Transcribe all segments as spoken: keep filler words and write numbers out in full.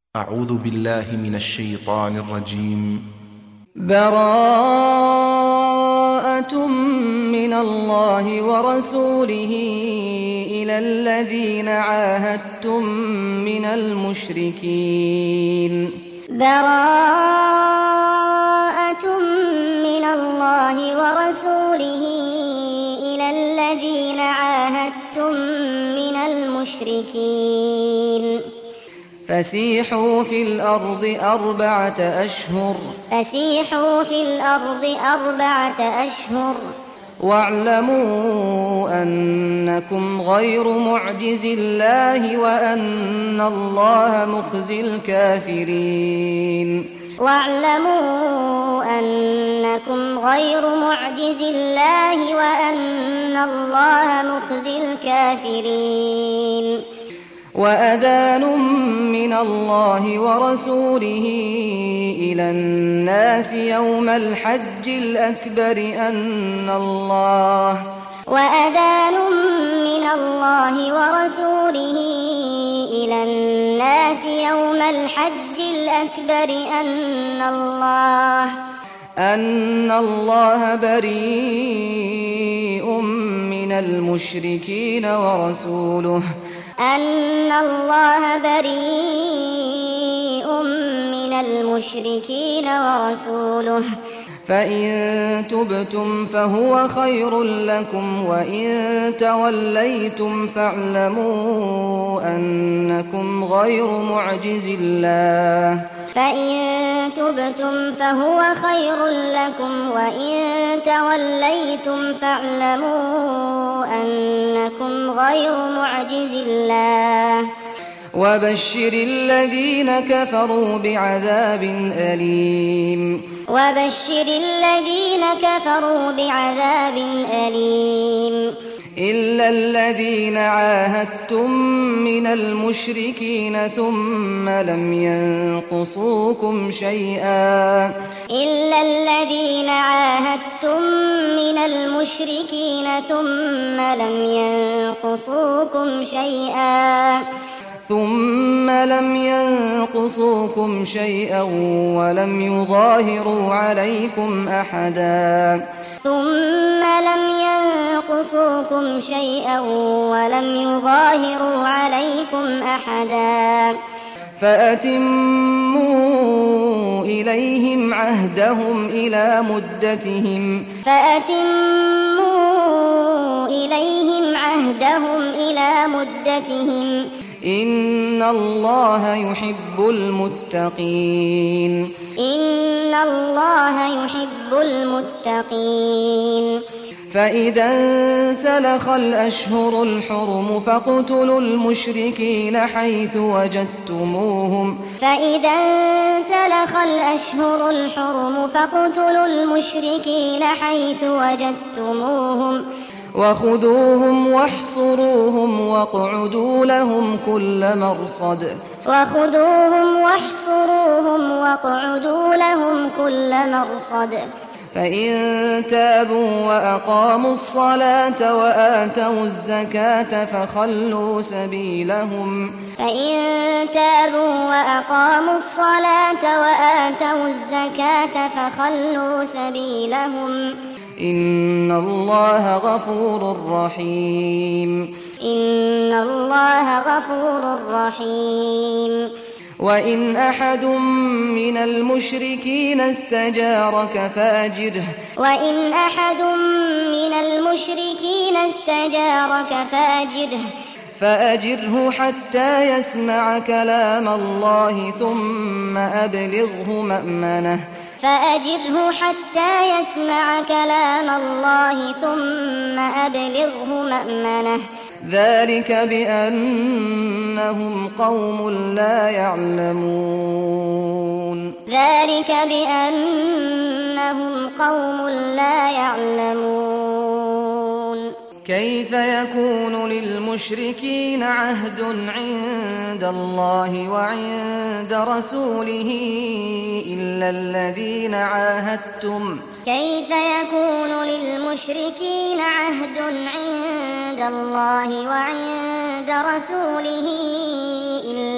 أعوذ بالله من الشيطان الرجيم. براءة من الله ورسوله إلى الذين عاهدتم من المشركين. براءة من الله ورسوله إلى الذين عاهدتم من المشركين. فسيحوا في الأرض أربعة أشهر فسيحوا في الأرض أربعة أشهر واعلموا أنكم غير معجز الله وأن الله مخزي الكافرين. واعلموا أنكم غير معجز الله وأن الله مخزي الكافرين. وأذان من الله ورسوله إلى الناس يوم الحج الأكبر أن الله وأذان من الله ورسوله إلى الناس يوم الحج الأكبر أن الله أن الله بريء من المشركين ورسوله أن الله بريء من المشركين ورسوله. فإن تبتم فهو خير لكم وإن توليتم فاعلموا أنكم غير معجز الله. فإن تبتم فهو خير لكم وإن توليتم فاعلموا أنكم غير معجز الله. وبشر الذين كفروا بعذاب أليم. وبشر الذين كفروا بعذاب أليم. إلا الذين عاهدتم من المشركين ثم لم ينقصوكم شيئا إلا الذين عاهدتم من المشركين ثم لم ينقصوكم شيئا ثم لم ينقصوكم شيئا ولم يظاهروا عليكم أحدا ثم لم ينقصوكم شيئا ولم يظاهروا عليكم أحدا فأتموا إليهم عهدهم إلى مدتهم فأتموا إليهم عهدهم إلى مدتهم إن الله يحب المتقين. إن الله يحب المتقين. فإذا انسلخ الأشهر الحرم فاقتلوا المشركين حيث وجدتموهم فإذا انسلخ الأشهر الحرم فاقتلوا المشركين حيث وجدتموهم وخذوهم واحصروهم واقعدوا لهم كل مرصد وخذوهم واحصروهم واقعدوا لهم كل مرصد. فإن تابوا وأقاموا الصلاة وآتوا الزكاة فخلوا سبيلهم فإن تابوا وأقاموا الصلاة وآتوا الزكاة فخلوا سبيلهم إن الله غفور رحيم. إن الله غفور رحيم. وإن أحد من المشركين استجارك فأجره وإن أحد من المشركين استجارك فأجره فأجره حتى يسمع كلام الله ثم أبلغه مأمنه فأجره حتى يسمع كلام الله ثم أبلغه مأمنه ذلك بأنهم قوم لا يعلمون. ذلك بأنهم قوم لا يعلمون. كيف يكون للمشركين عهد عند الله وعند رسوله إلا الذين عاهدتم كيف يكون للمشركين عهد عند الله وعند رسوله إلا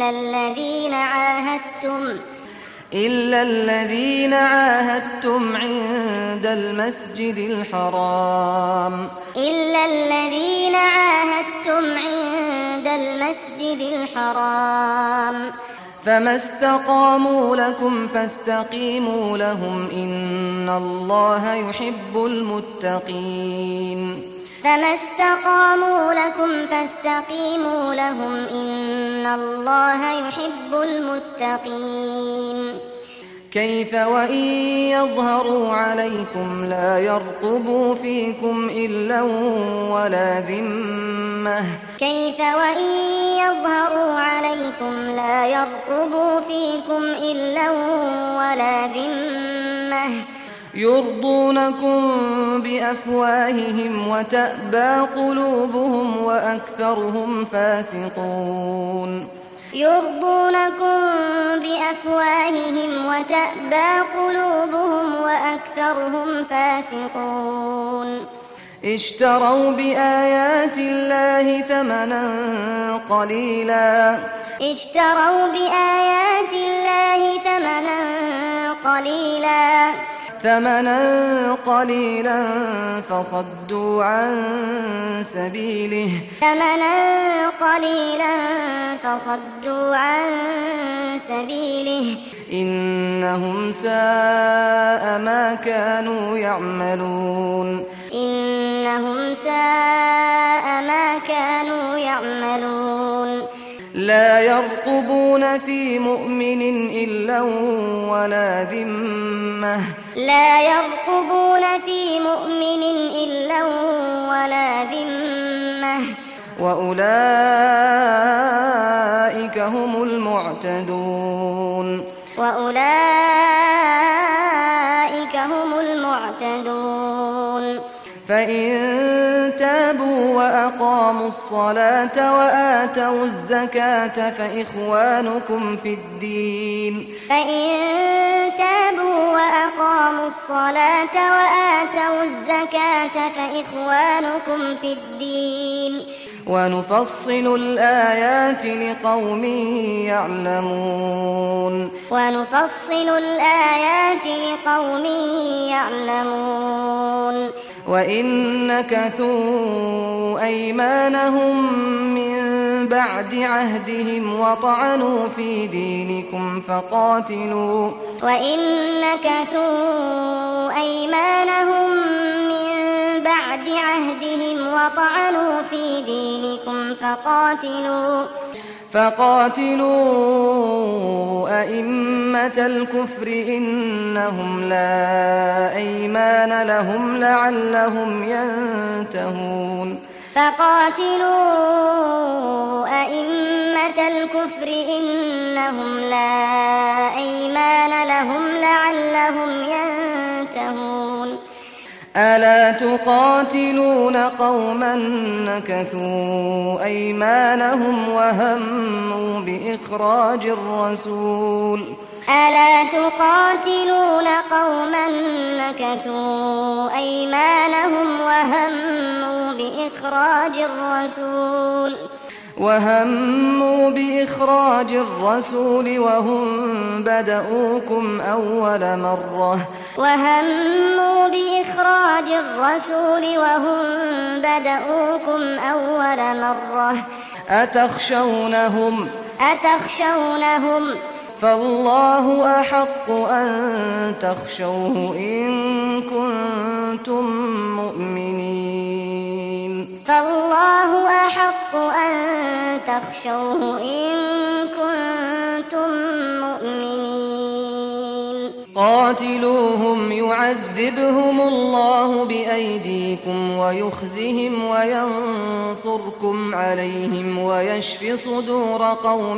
إلا الذين عاهدتم إلا الذين عاهدتم عند المسجد الحرام إلا الذين عاهدتم عند المسجد الحرام فما استقاموا لكم فاستقيموا لهم إن الله يحب المتقين فما استقاموا لكم فاستقيموا لهم إن الله يحب المتقين كيف وإن يظهروا عليكم لا يرقبوا فيكم إلا ولا ذمة كيف وإن يظهروا عليكم لا يرقبوا فيكم إلا ولا ذمة يرضونكم بأفواههم وتأبى قلوبهم وأكثرهم فاسقون يرضونكم بأفواههم وتأبى قلوبهم وأكثرهم فاسقون اشتروا بآيات الله ثمنا قليلا اشتروا بآيات الله ثمنا قليلا ثمنا قليلا فصدوا عن سبيله ثمنا قليلا فصدوا عن سبيله إنهم ساء ما كانوا يعملون إنهم ساء ما كانوا يعملون لا يرقبون في مؤمن إلا ولا ذمة لا يرقبون في مؤمن إلا ولا ذمة وأولئك هم المعتدون وأولئك هم المعتدون فإن تابوا وأقاموا الصلاة وآتوا الزكاة فإخوانكم في الدين فإن تابوا وأقاموا الصلاة وآتوا الزكاة فإخوانكم في الدين ونفصل الآيات لقوم يعلمون ونفصل الآيات لقوم يعلمون وإن نكثوا أيمانهم من بعد عهدهم وطعنوا في دينكم فقاتلوا وإن نكثوا أيمانهم من بعد عهدهم وطعنوا في دينكم فقاتلوا فقاتلوا أئمة الكفر إنهم لا أيمان لهم لعلهم ينتهون فقاتلوا أئمة الكفر إنهم لا أيمان لهم لعلهم ينتهون ألا تقاتلون قوما نكثوا أيمانهم وهموا بإخراج الرسول ألا تقاتلون قوما نكثوا أيمانهم وهموا بإخراج الرسول وهموا بإخراج الرسول وهم بدؤوكم أول مرة وهموا بإخراج الرسول وهم بدؤوكم أول مرة أتخشونهم أتخشونهم فالله أحق أن تخشوه إن كنتم مؤمنين فالله أحق أن تخشوه إن كنتم مؤمنين قاتلوهم يعذبهم الله بأيديكم ويخزهم وينصركم عليهم ويشف صدور قوم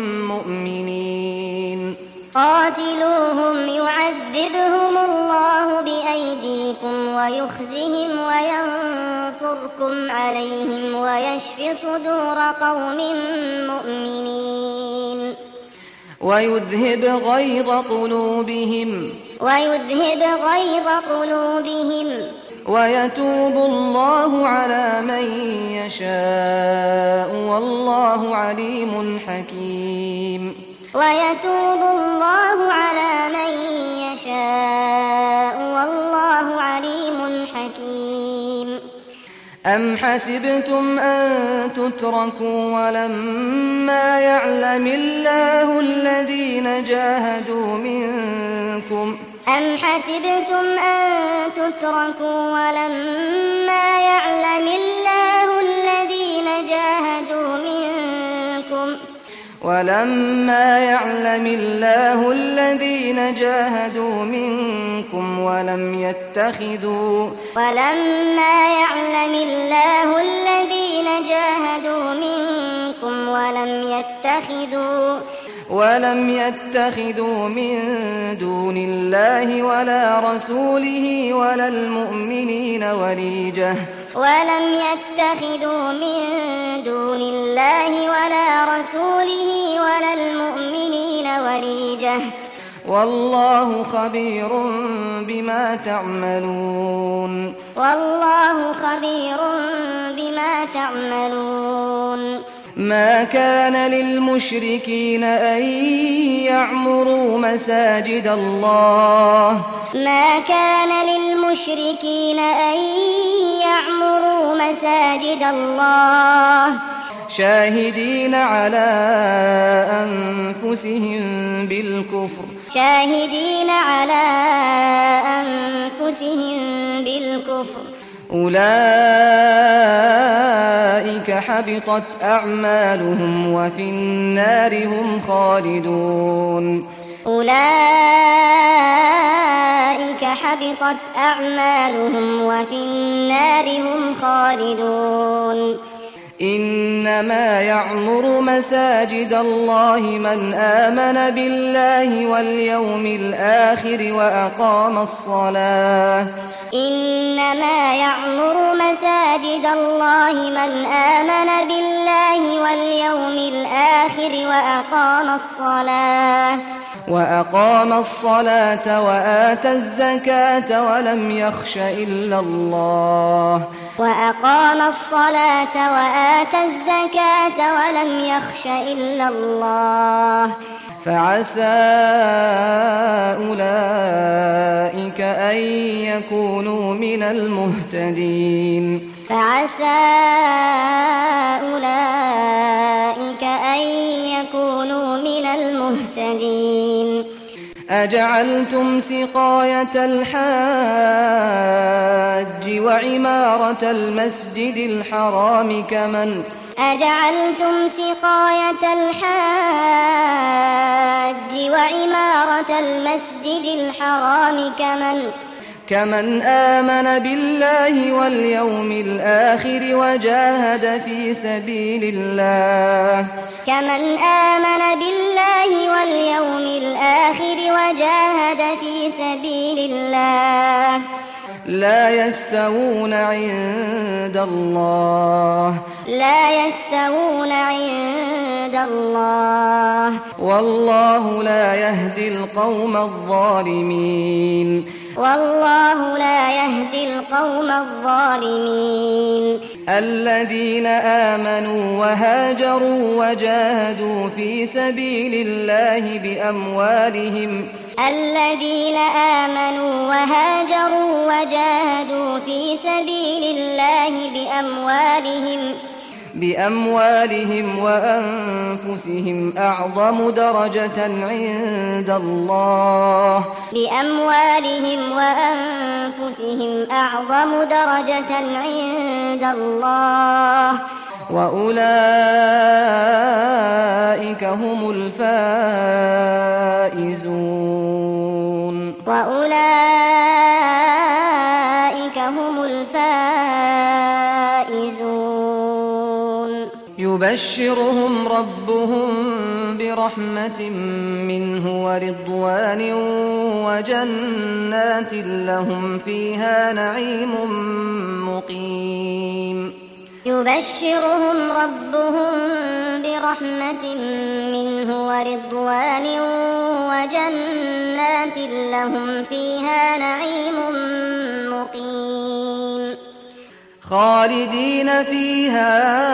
مؤمنين قاتلوهم يعذبهم الله بأيديكم ويخزهم وينصركم عليهم ويشف صدور قوم مؤمنين ويذهب غيظ قلوبهم ويذهب غيظ قلوبهم ويتوب الله على من يشاء والله عليم حكيم ويتوب الله على من يشاء والله عليم حكيم أم حسبتم أن تتركوا ولما يعلم الله الذين جاهدوا منكم أم حسبتم أن تتركوا ولما يعلم الله الذين جاهدوا منكم ولما يعلم الله الذين جاهدوا منكم ولم يتخذوا ولما يعلم الله الذين جاهدوا منكم ولم يتخذوا ولم يتخذوا من دون الله ولا رسوله ولا المؤمنين وليجة ولم يتخذوا من دون الله ولا رسوله ولا المؤمنين وليجة والله خبير بما تعملون والله خبير بما تعملون ما كان للمشركين أن يعمروا مساجد الله ما كان للمشركين أن يعمروا مساجد الله شاهدين على أنفسهم بالكفر شاهدين على أنفسهم بالكفر أولئك حبطت أعمالهم وفي النار هم خالدون أولئك حبطت أعمالهم وفي النار هم خالدون إنما يعمر مساجد الله من آمن بالله واليوم الآخر وأقام الصلاة إنما يعمر مساجد الله من آمن بالله واليوم الآخر وأقام الصلاة وأقام الصلاة وآتى الزكاة ولم يخش إلا الله وأقام الصلاة وآتى الزكاة ولم يخش إلا الله فعسى أولئك أن يكونوا من المهتدين فعسى أولئك أن يكونوا من المهتدين أجعلتم سقاية الحاج وعمارة المسجد الحرام كمن أجعلتم سقاية الحاج وعمارة المسجد الحرام كمن كمن آمن بالله واليوم الآخر وجاهد في سبيل الله كمن آمن بالله واليوم الآخر وجاهد في سبيل الله لا يستوون عند الله لا يستوون عند الله والله لا يهدي القوم الظالمين والله لا يهدي القوم الظالمين الذين آمنوا وهاجروا وجاهدوا في سبيل الله بأموالهم الذين آمنوا وهاجروا وجاهدوا في سبيل الله بأموالهم بأموالهم وأنفسهم أعظم درجة عند الله بأموالهم وأنفسهم أعظم درجة عند الله وأولئك هم الفائزون وأولئك هم الفائزون يبشرهم ربهم برحمة منه ورضوان وجنات لهم فيها نعيم مقيم يبشرهم ربهم برحمة منه ورضوان وجنات لهم فيها نعيم مقيم خالدين فيها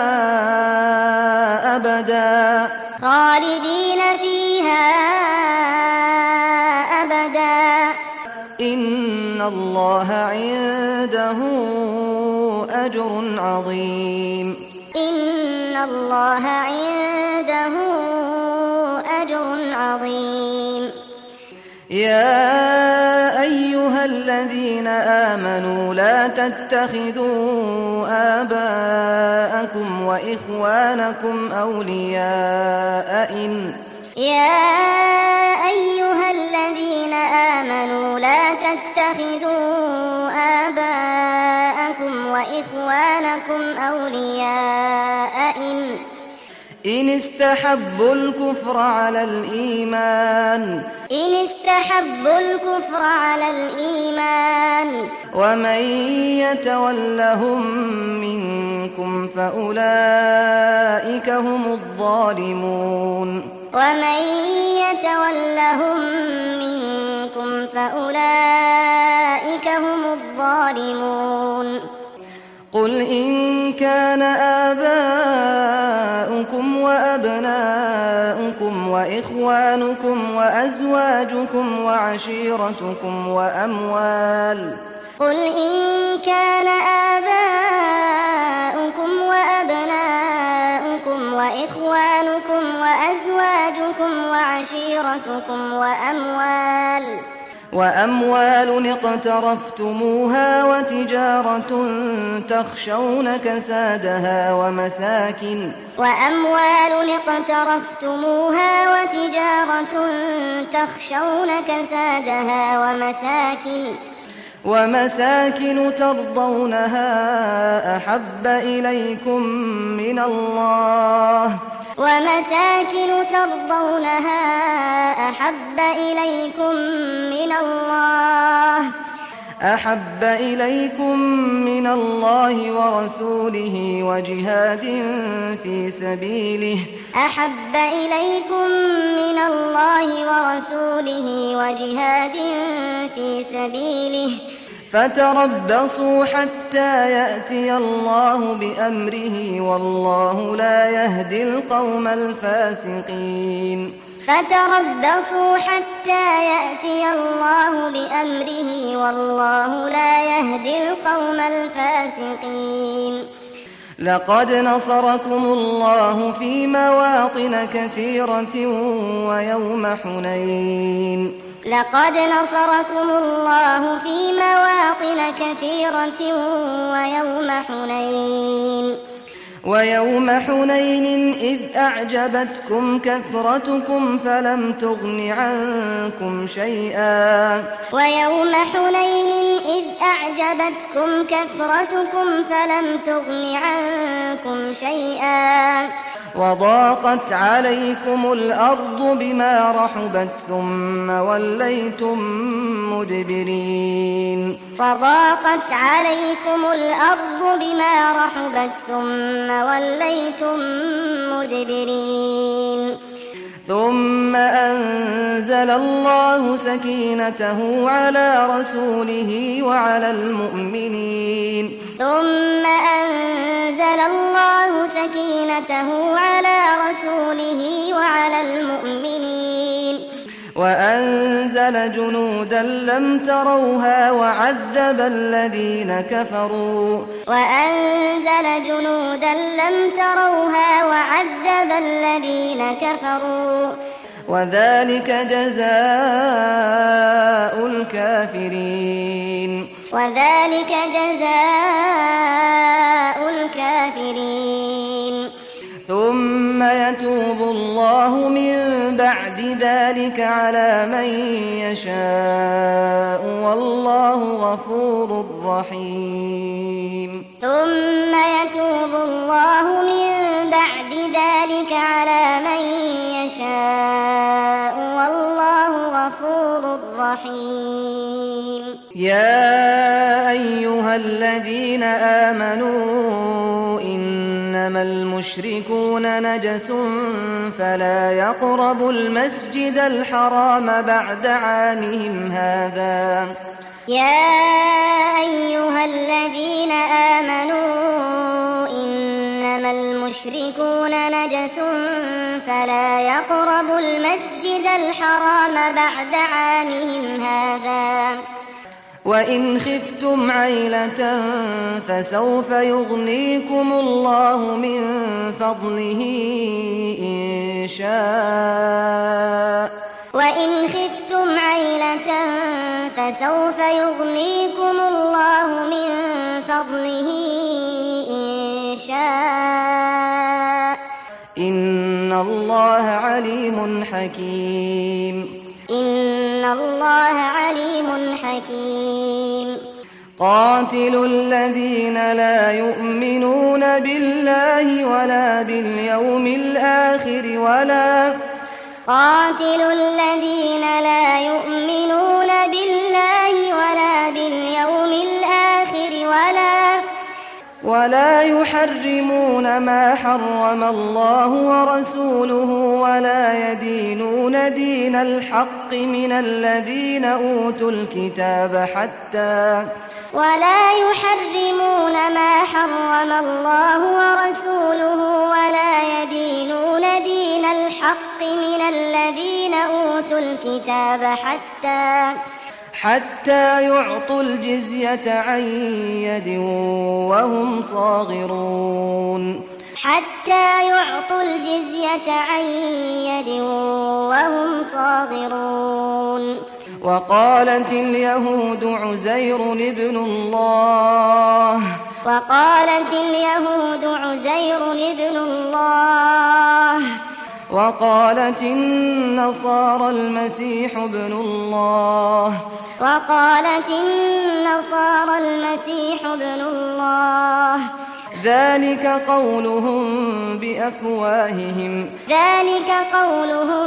أبدا خالدين فيها أبدا إن الله عنده أجر عظيم إن الله عنده أجر عظيم يا أيها الذين آمنوا لا تتخذوا آباءكم وإخوانكم أولياء إن يا أيها الذين آمنوا لا تتخذوا آباءكم وإخوانكم أولياء إن إن استحبوا الكفر على الإيمان إن استحبوا الكفر على الإيمان ومن يتولهم منكم فأولئك هم الظالمون ومن يتولهم منكم فأولئك هم الظالمون قل إن كان آباؤكم وأبناؤكم وإخوانكم وأزواجكم وعشيرتكم وأموال قل إن كان آباؤكم وأبناؤكم وإخوانكم وأزواجكم وعشيرتكم وأموال وأموال اقترفتموها وتجارة تخشون كسادها ومساكن وأموال اقترفتموها وتجارة تخشون كسادها ومساكن ومساكن ترضونها أحب إليكم من الله ومساكن ترضونها أحب إليكم من الله أحب إليكم من الله ورسوله وجهاد في سبيله أحب إليكم من الله ورسوله وجهاد في سبيله فتربصوا حتى يأتي الله بأمره والله لا يهدي القوم الفاسقين فتربصوا حتى يأتي الله بأمره والله لا يهدي القوم الفاسقين لقد نصركم الله في مواطن كثيرة ويوم حنين لقد نصركم الله في مواطن كثيرة ويوم حنين ويوم حنين إذ أعجبتكم كثرتكم فلم تغن عنكم شيئا ويوم حنين إذ أعجبتكم كثرتكم فلم تغن عنكم شيئا وضاقت عليكم الأرض بما رحبت ثم وليتم مدبرين وضاقت عليكم الأرض بما رحبت ثم وليتم مدبرين ثم أنزل الله سكينته على رسوله وعلى المؤمنين ثم أنزل الله سكينته على رسوله وعلى المؤمنين وأنزل جنودا لم تروها وعذب الذين كفروا وأنزل جنودا لم تروها وعذب الذين كفروا وذلك جزاء الكافرين وذلك جزاء الكافرين ثم يتوب الله من بعد ذلك على من يشاء والله غفور رحيم ثم يتوب الله من بعد ذلك على من يشاء والله غفور رحيم يا أيها الذين آمنوا إن إنما المشركون نجس فلا يقربوا المسجد الحرام بعد عامهم هذا. يا أيها الذين آمنوا إنما المشركون نجس فلا يقربوا المسجد الحرام بعد عامهم هذا. وإن خفتم عيلة فسوف يغنيكم الله من فضله إن شاء. وإن خفتم عيلة فسوف يغنيكم الله من فضله إن شاء. إن الله عليم حكيم. إن الله عليم حكيم. قاتلوا الذين لا يؤمنون بالله ولا باليوم الآخر ولا قاتلوا الذين لا يؤمنون بالله ولا باليوم الآخر ولا ولا يحرمون ما حرم الله ورسوله ولا يدينون دين الحق من الذين أوتوا الكتاب حتى ولا يحرمون ما حرم الله ورسوله ولا يدينون دين الحق من الذين أوتوا الكتاب حتى حتى يعطوا الجزية عن يد وهم صاغرون. حتى يعطوا الجزية عن يد وهم صاغرون. وقالت اليهود عزير ابن الله وقالت اليهود عزير ابن الله وقالت النصارى المسيح ابن الله وقالت النصارى المسيح ابن الله. ذلك قولهم بأفواههم ذلك قولهم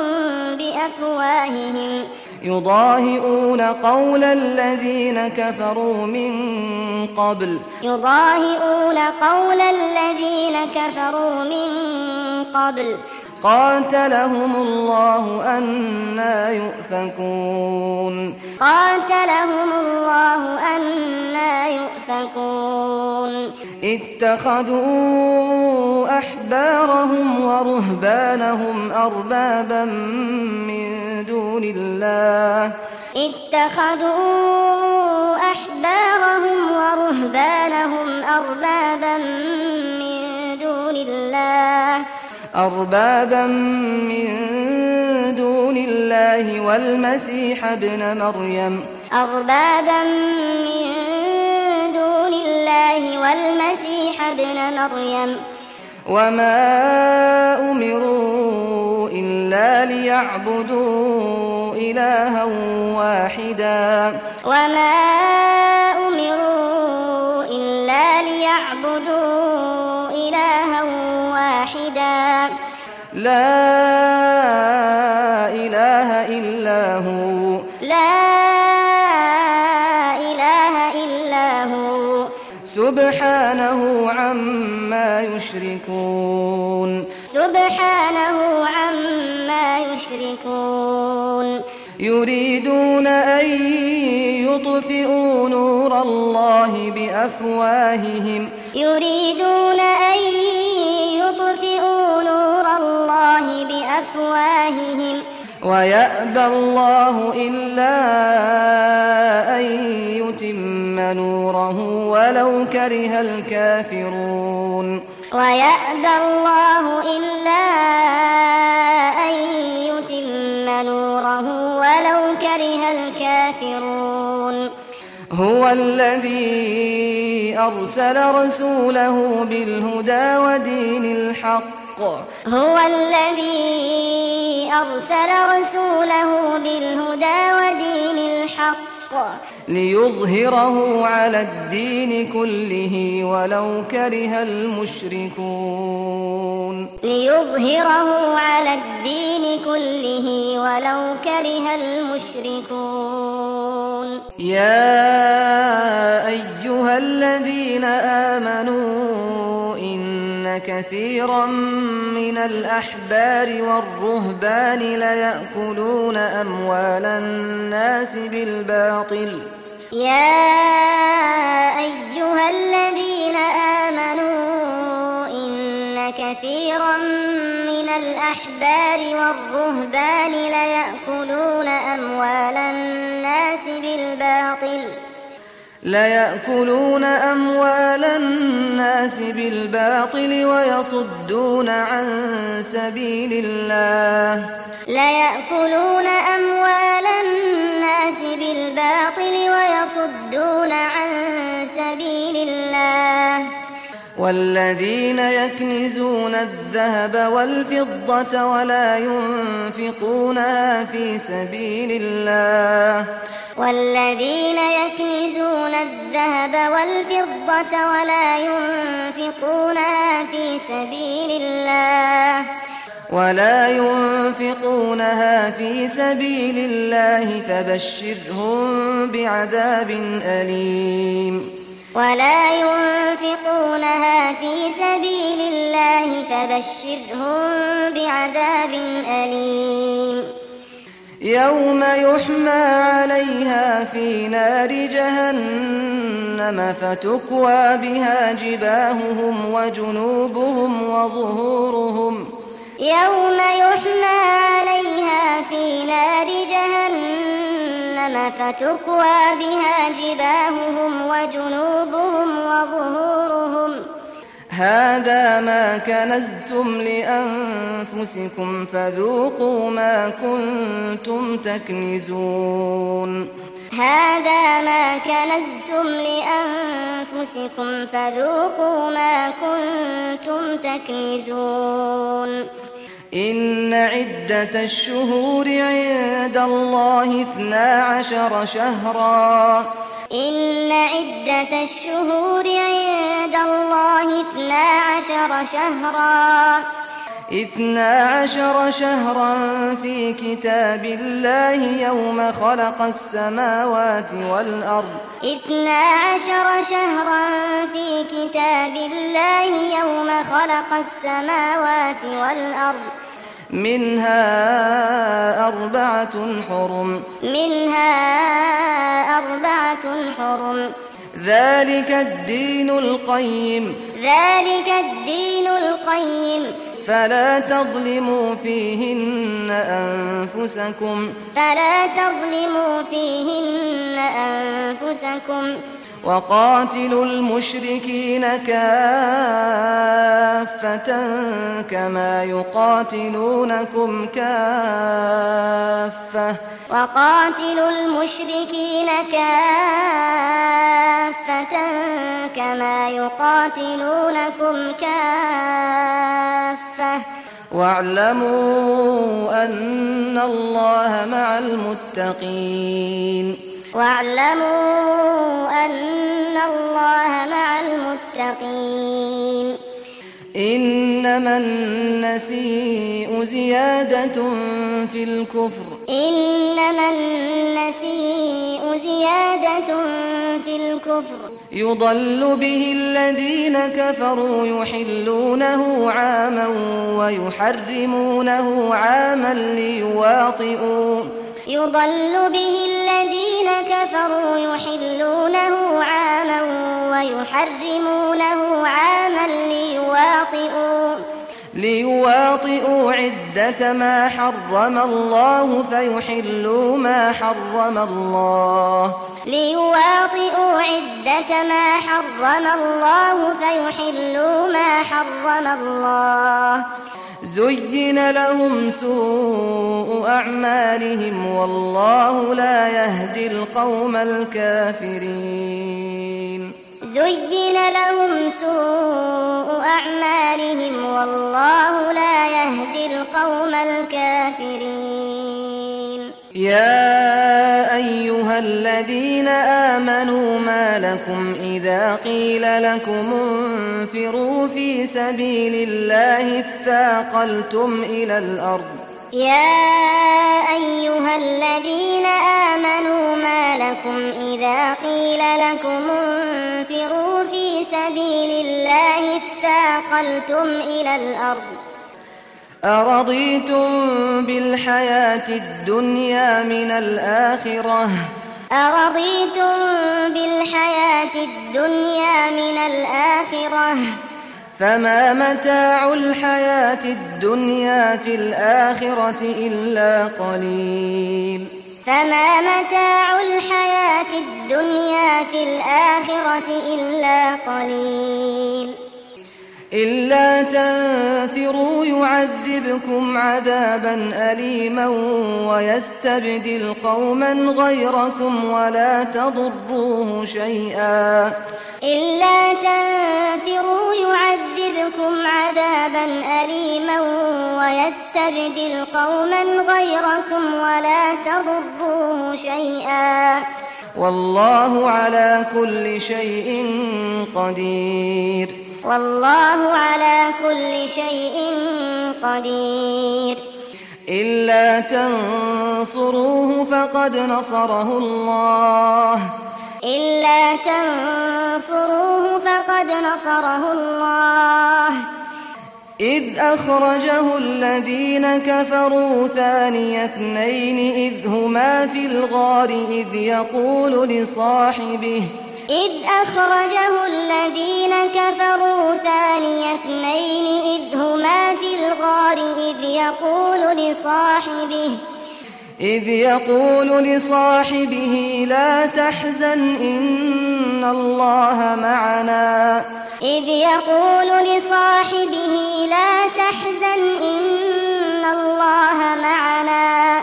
بأفواههم يضاهئون قول الذين كفروا من قبل يضاهئون قول الذين كفروا من قبل قاتلهم الله أنى يؤفكون. قاتلهم الله أنى يؤفكون. اتخذوا أحبارهم ورهبانهم أربابا من دون الله اتخذوا أحبارهم ورهبانهم أربابا من دون الله أربابا من دون الله والمسيح ابن مريم أربابا من دون الله والمسيح ابن مريم وما أمروا إلا ليعبدوا إلها واحدا وما أمروا إلا ليعبدوا إلها واحدا لا إله إلا هو لا إله إلا هو سبحانه عما يشركون. سبحانه عما يشركون. يريدون أن يطفئوا نور الله بأفواههم يريدون أن يطفئوا نور الله بأفواههم ويأبى الله إلا أن يتم نوره ولو كره الكافرون. ويأبى الله إلا أن يتم نوره ولو كره الكافرون. هو الذي أرسل رسوله بالهدى ودين الحق هو الذي أرسل رسوله بالهدى ودين الحق ليظهره على الدين كله ولو كره المشركون. ليظهره على الدين كله ولو كره المشركون. يا أيها الذين آمنوا إن كثيرا من الأحبار والرهبان ليأكلون أموال الناس بالباطل يا أيها الذين آمنوا إن كثيرا من الأحبار والرهبان ليأكلون أموال الناس بالباطل ليأكلون أموال الناس بالباطل ويصدون عن سبيل الله ليأكلون أموال الناس بالباطل ويصدون عن سبيل الله والذين يكنزون الذهب والفضة ولا ينفقونها في سبيل الله والذين يكنزون الذهب والفضة ولا ينفقونها في سبيل الله ولا ينفقونها في سبيل الله فبشرهم بعذاب أليم ولا ينفقونها في سبيل الله فبشرهم بعذاب أليم يوم يحمى عليها في نار جهنم فتكوى بها جباههم وجنوبهم وظهورهم يوم يحمى عليها في نار جهنم فتكوى بها جباههم وجنوبهم وظهورهم هذا ما كنزتم لأنفسكم فذوقوا ما كنتم تكنزون هذا ما كنزتم لأنفسكم فذوقوا ما كنتم تكنزون إن عدة الشهور عند الله اثنا عشر شهرا إن عدة الشهور عند الله اثنا عشر شهرا اثنا عشر شهرا في كتاب الله يوم خلق السماوات والأرض اثنا عشر شهرا في كتاب الله يوم خلق السماوات والأرض منها أربعة حرم منها أربعة حرم ذلك الدين القيم ذلك الدين القيم فلا تظلموا فيهن أنفسكم فلا تظلموا فيهن أنفسكم وقاتلوا المشركين كافة كما يقاتلونكم كافة وقاتلوا المشركين كافة كما يقاتلونكم كافة واعلموا أن الله مع المتقين واعلموا أن الله مع المتقين إنما النسيء زيادة في الكفر إنما النسيء زيادة في الكفر يضل به الذين كفروا يحلونه عاما ويحرمونه عاما ليواطئوا يضل به الذين كفروا يحلونه عاما ويحرمونه عاما ليواطئوا ليواطئوا عدة ما حرم الله فيحلوا ما حرم الله ليواطئوا عدة ما حرم الله فيحلوا ما حرم الله زين لهم سوء أعمالهم والله لا يهدي القوم الكافرين زين لهم سوء أعمالهم والله لا يهدي القوم الكافرين يا أيها الذين آمنوا ما لكم إذا قيل لكم انفروا في سبيل الله اثاقلتم إلى الأرض يا أيها الذين آمنوا ما لكم إذا قيل لكم انفروا في سبيل سبيل الله اثاقلتم إلى الأرض أرضيتم بالحياة الدنيا من الآخرة أرضيتم بالحياة الدنيا من الآخرة فما متاع الحياة الدنيا في الآخرة إلا قليل فما متاع الحياة الدنيا في الآخرة إلا قليل إلا تنفروا يعذبكم عذابا أليما ويستبدل قوما غيركم ولا تضروه شيئا إلا تنفروا يعذبكم عذابا أليما ويستبدل قوما غيركم ولا تضروه شيئا والله على كل شيء قدير والله على كل شيء قدير إلا تنصروه فقد نصره الله إلا تنصروه فقد نصره الله إذ أخرجه الذين كفروا ثاني اثنين إذ هما في الغار إذ يقول لصاحبه إذ أخرجه الذين كفروا ثاني اثنين إذ هما في الغار إذ يقول لصاحبه إذ يقول لصاحبه لا تحزن إن الله معنا إذ يقول لصاحبه لا تحزن إن الله معنا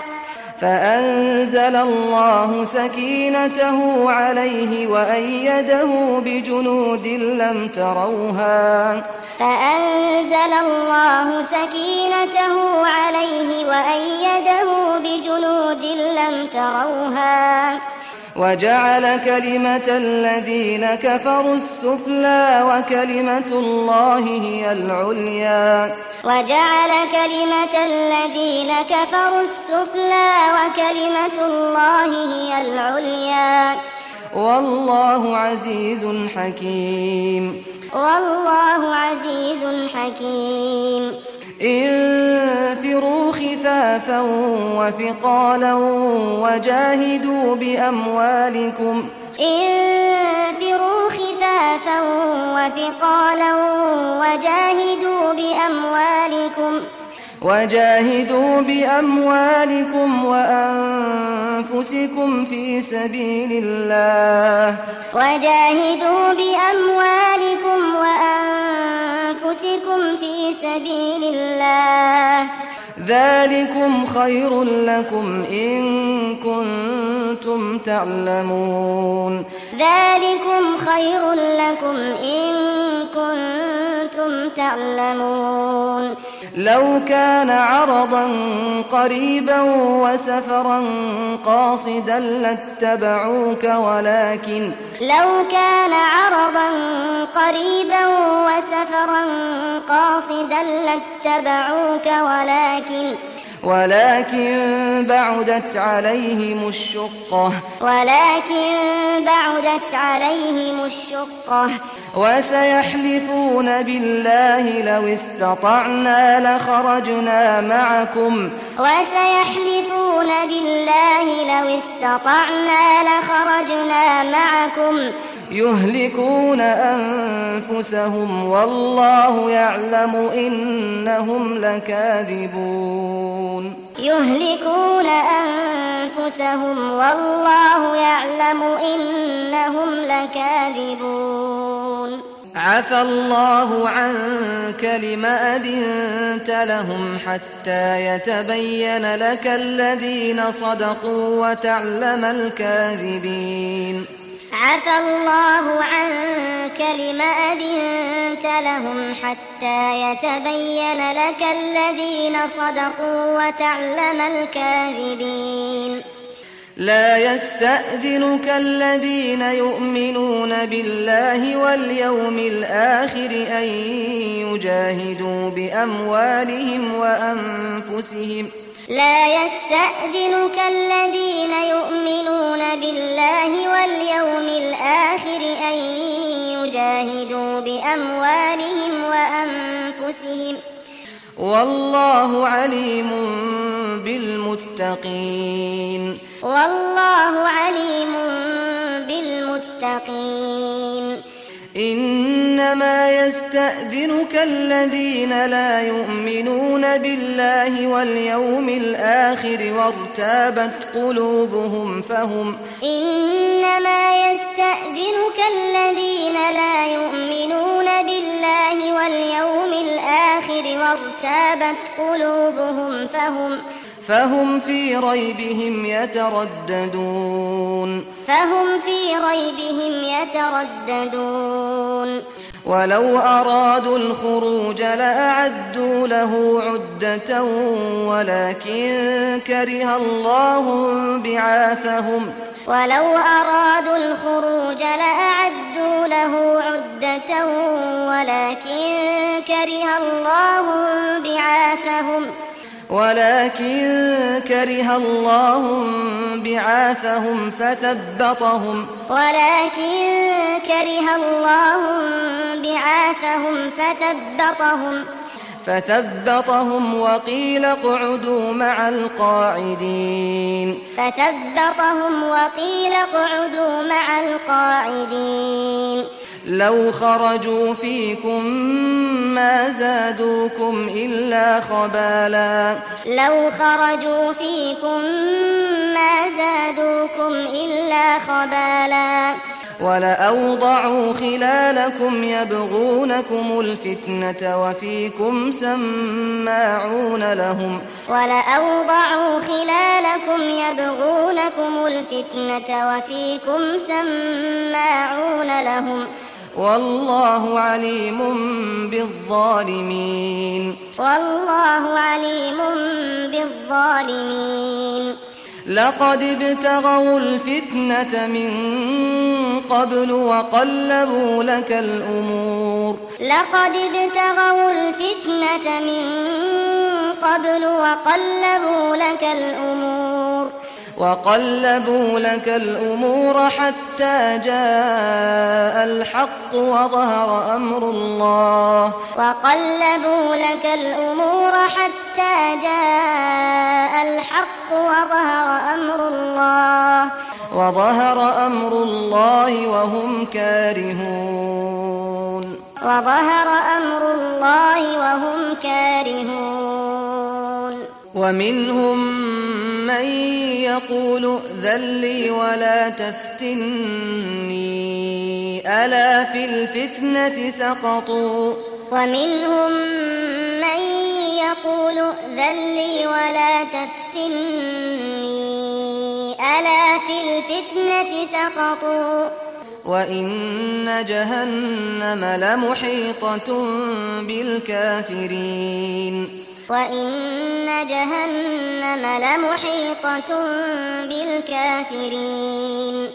فأنزل الله سكينته عليه وأيده بجنود لم تروها فأنزل الله سكينته عليه وأيده بجنود لم تروها وجعل كلمة الذين كفروا السفلى وكلمة الله هي العليا وجعل كلمة الذين كفروا السفلى وكلمة الله هي العليا والله عزيز حكيم والله عزيز حكيم انفروا خفافا وثقالا وجاهدوا بأموالكم انفروا خفافا وثقالا وجاهدوا بأموالكم وجاهدوا بأموالكم وأنفسكم في سبيل الله وجاهدوا بأموالكم وأنفسكم في سبيل الله ذلكم خير لكم إن كنتم تعلمون ذلكم خير لكم إن كنتم تعلمون لو كان عرضا قريبا وسفرا قاصدا لاتبعوك ولكن لو كان عرضا قريبا وسفرا قاصدا لاتبعوك ولكن ولكن بعدت عليهم الشقة ولكن بعدت عليهم الشقة وسيحلفون بالله لو استطعنا لخرجنا معكم وسيحلفون بالله لو استطعنا لخرجنا معكم يهلكون أنفسهم والله يعلم إنهم لكاذبون يهلكون أنفسهم والله يعلم إنهم لكاذبون عفى الله عنك لما أذنت لهم حتى يتبين لك الذين صدقوا وتعلم الكاذبين عفى الله عنك لما أذنت لهم حتى يتبين لك الذين صدقوا وتعلم الكاذبين لا يستأذنك الذين يؤمنون بالله واليوم الآخر أن يجاهدوا بأموالهم وأنفسهم لا يستأذنك الذين يؤمنون بالله واليوم الآخر أن يجاهدوا أنفسهم والله عليم بالمتقين والله عليم بالمتقين إنما يستأذنك الذين لا يؤمنون بالله واليوم الآخر وارتابت قلوبهم فهم إنما يستأذنك الذين لا يؤمنون بالله واليوم الآخر وارتابت قلوبهم فهم فهم في ريبهم يترددون فهم في ريبهم يترددون ولو أرادوا الخروج لأعدوا له عدة ولكن كره الله بعاثهم ولو أرادوا الخروج لأعدوا له عدة ولكن كره الله بعاثهم ولكن كره الله بعاثهم فثبطهم ولكن كره الله بعاثهم فثبطهم فثبطهم وقيل اقعدوا مع القاعدين فثبطهم وقيل اقعدوا مع القاعدين لو خرجوا فيكم ما زادوكم إلا خبالا لو خرجوا فيكم ما زادوكم إلا خبالا ولأوضعوا خلالكم يبغونكم الفتنة وفيكم سماعون لهم ولأوضعوا خلالكم يبغونكم الفتنة وفيكم سماعون لهم والله عليم بالظالمين والله عليم بالظالمين لقد ابتغوا الفتنة من قبل وقلبوا لك الأمور لقد ابتغوا الفتنة من قبل وقلبوا لك الأمور وقلبوا لك الأمور حتى جاء الحق وظهر أمر الله وقلبوا لك الأمور حتى جاء الحق وظهر أمر الله وظهر أمر الله وهم كارهون وظهر أمر الله وهم كارهون ومنهم من يقول ائذن لي ولا تفتني ألا في الفتنة سقطوا ومنهم من يقول ائذن لي ولا تفتني ألا في الفتنة سقطوا وإن جهنم لمحيطة بالكافرين وإن جهنم لمحيطة بالكافرين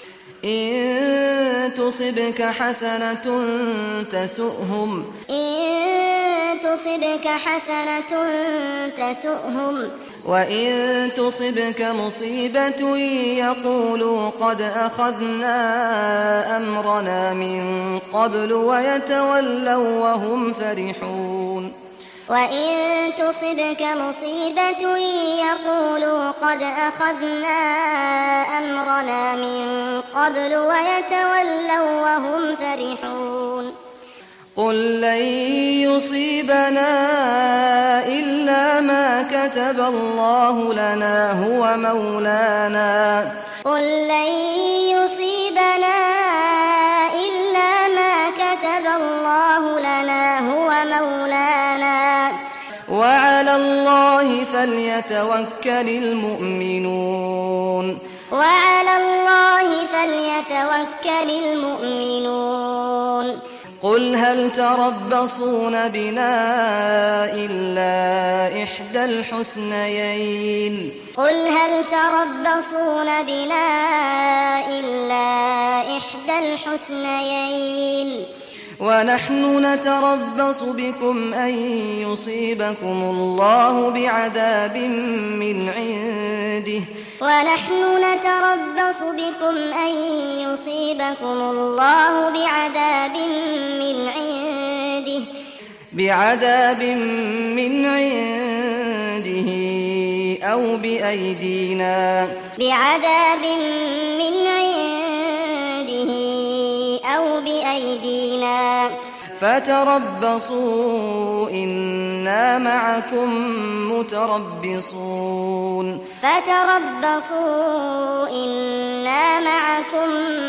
إن تصبك حسنة تسؤهم إن تصبك حسنة تسؤهم وإن تصبك مصيبة يقولوا قد أخذنا أمرنا من قبل ويتولوا وهم فرحون وإن تصبك مصيبة يقولوا قد أخذنا أمرنا من قبل ويتولوا وهم فرحون قل لن يصيبنا إلا ما كتب الله لنا هو مولانا قل لن يصيبنا إلا ما كتب الله لنا هو مولانا وعلى الله فليتوكل المؤمنون وعلى الله فليتوكل المؤمنون قل هل تربصون بنا إلا إحدى الحسنيين قل هل تربصون بنا إلا إحدى الحسنيين ونحن نتربص بكم أن يصيبكم الله بعذاب من عنده ونحن نتربص بكم أن يصيبكم الله بعذاب من عنده بعذاب من عنده أو بأيدينا بعذاب من عنده أو بأيدينا فتربصوا إنا معكم متربصون فتربصوا إنا معكم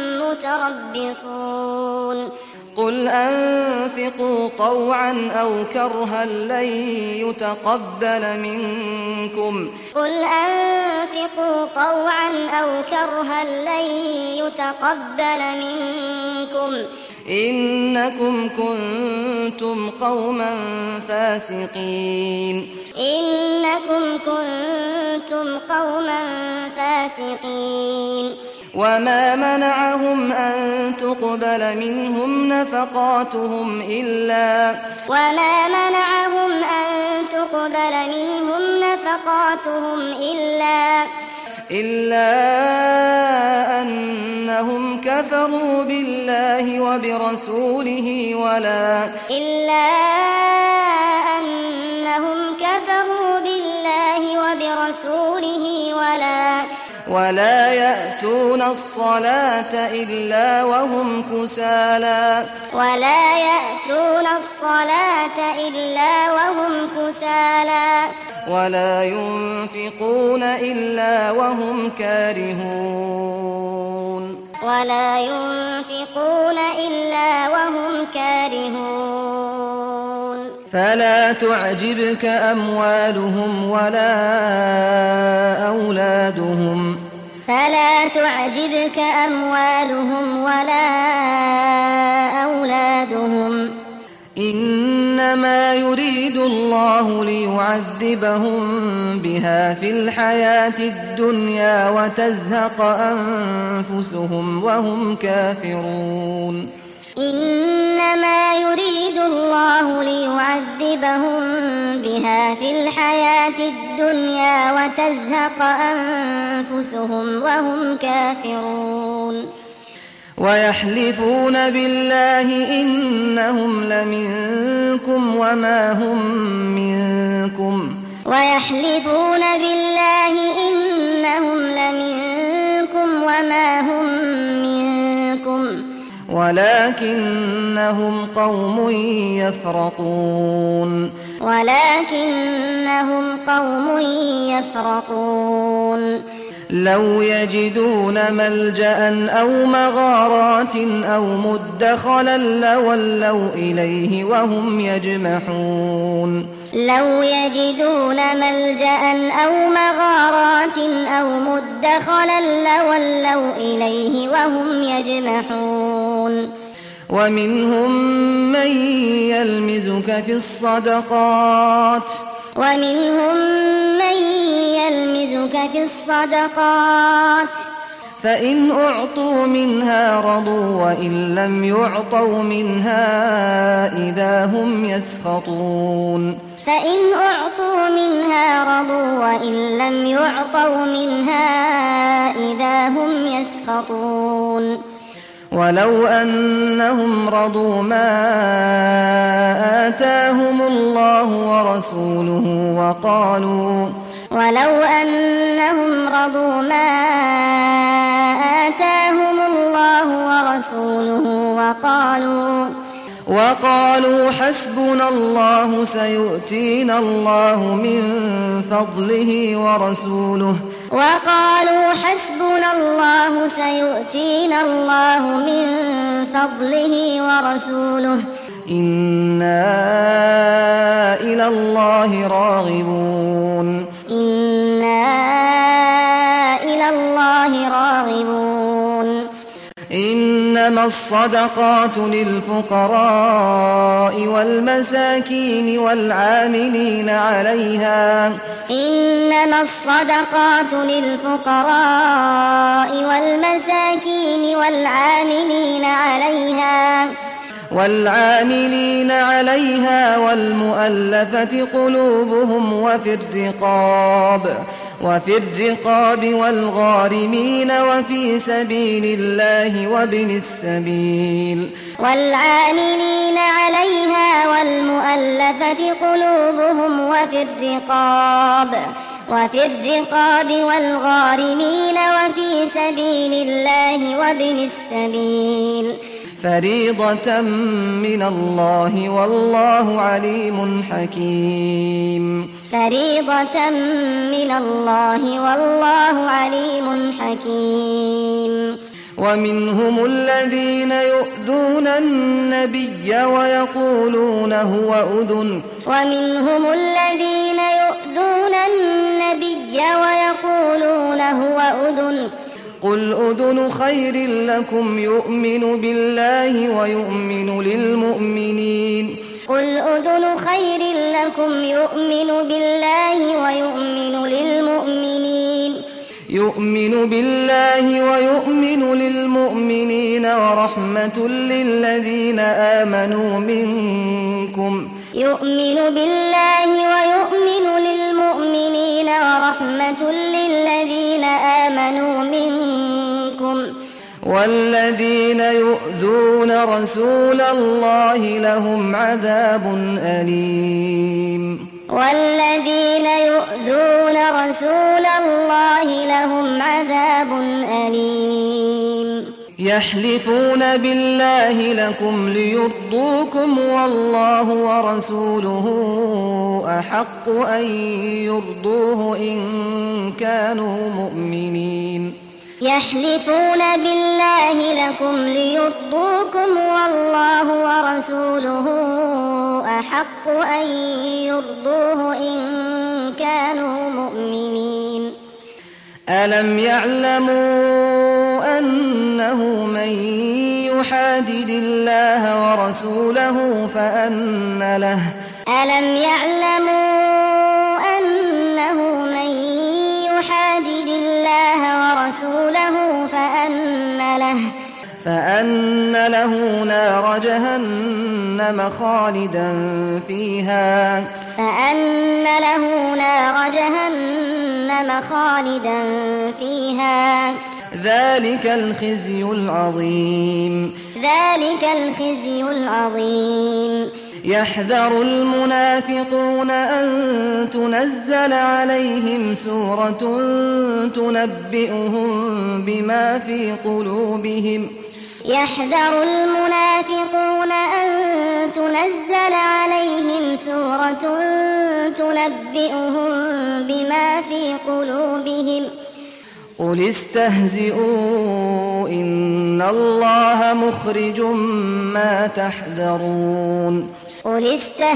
متربصون قل أنفقوا طوعا أو كرها لن يتقبل منكم قل أنفقوا طوعا أو كرها لن يتقبل منكم إنكم كنتم قوما فاسقين إنكم كنتم قوما فاسقين وما منعهم أن تقبل منهم نفقاتهم إلا وما منعهم أن تقبل منهم نفقاتهم إلا إلا أنهم كفروا بالله وبرسوله ولا إلا أنهم كفروا بالله وبرسوله ولا ولا يأتون الصلاة إلا وهم كسالى ولا يأتون الصلاة إلا وهم كسالى ولا ينفقون إلا وهم كارهون ولا ينفقون إلا وهم كارهون فلا تعجبك أموالهم ولا أولادهم فلا تعجبك أموالهم ولا أولادهم إنما يريد الله ليعذبهم بها في الحياة الدنيا وتزهق أنفسهم وهم كافرون إنما يريد الله ليعذبهم بها في الحياة الدنيا وتزهق أنفسهم وهم كافرون ويحلفون بالله إنهم لمنكم وما هم منكم ويحلفون بالله إنهم لمنكم وما هم منكم ولكنهم قوم يفرقون ولكنهم قوم يفرقون لو يجدون ملجأ أو مغارات أو مدخلا لولوا إليه وهم يجمحون لو يجدون ملجأ أو مغارات أو مدخلا لولوا إليه وهم يجمحون ومنهم من يلمزك في الصدقات ومنهم من يلمزك في الصدقات فإن أعطوا منها رضوا وإن لم يعطوا منها إذا هم يسخطون فإن أعطوا منها رضوا وإن لم يعطوا منها إذا هم يسخطون ولو أنهم رضوا ما آتاهم الله ورسوله وقالوا ولو أنهم رضوا ما آتاهم الله ورسوله وقالوا وقالوا حسبنا الله سيؤتينا الله من فضله ورسوله وقالوا حسبنا الله سيؤتينا الله من فضله ورسوله إنا إلى الله راغبون إنا إلى الله راغبون إنما الصدقات للفقراء والمساكين والعاملين عليها إنما الصدقات للفقراء والمساكين والعاملين عليها والعاملين عليها والمؤلفة قلوبهم وفي الرقاب وفي الرقاب والغارمين وفي سبيل الله وابن السبيل والعاملين عليها والمؤلفة قلوبهم وفي الرقاب وفي الرقاب والغارمين وفي سبيل الله وابن السبيل فريضة من الله والله عليم حكيم فريضة من الله والله عليم حكيم ومنهم الذين يؤذون النبي ويقولون هو أذن ومنهم الذين يؤذون النبي ويقولون هو أذن قل أذن خير لكم يؤمن بالله ويؤمن للمؤمنين قل أذن خير لكم يؤمن بالله ويؤمن للمؤمنين يؤمن بالله ويؤمن للمؤمنين ورحمة للذين آمنوا منكم يؤمن بالله ويؤمن للمؤمنين ورحمة للذين آمنوا منكم والذين يؤذون رسول الله لهم عذاب أليم والذين يؤذون رسول الله لهم عذاب أليم يحلفون بالله لكم ليرضوكم والله ورسوله أحق أن يرضوه إن كانوا مؤمنين يحلفون بالله لكم ليرضوكم والله ورسوله أحق أن يرضوه إن كانوا مؤمنين ألم يعلموا أنه من يحادد الله ورسوله فأن له ألم يعلموا أنه من يحادد الله ورسوله فأن له فأن له نار جهنم خالدا فيها فأن له نار جهنم خالدا فيها ذلك الخزي العظيم ذلك الخزي العظيم يحذر المنافقون أن تنزل عليهم سورة تنبئهم بما في قلوبهم يحذر المنافقون أن تنزل عليهم سورة تنبئهم بما في قلوبهم قل استهزئوا إن الله مخرج ما تحذرون قل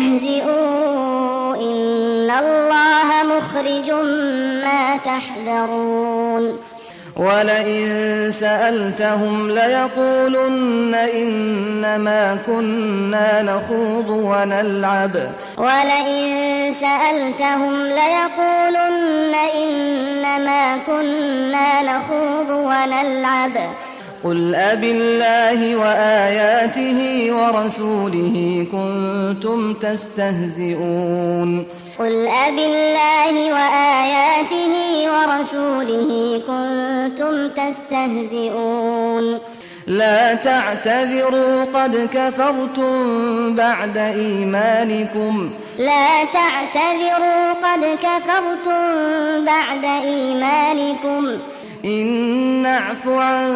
استهزئوا إن الله مخرج ما تحذرون ولئن سألتهم ليقولن إنما كنا نخوض ونلعب ولئن سألتهم ليقولن إنما كنا نخوض ونلعب قل أبالله وآياته ورسوله كنتم تستهزئون قل أبالله وآياته ورسوله كنتم تستهزئون لا تعتذروا قد كفرتم بعد إيمانكم لا تعتذروا قد كفرتم بعد إيمانكم إن نعف عن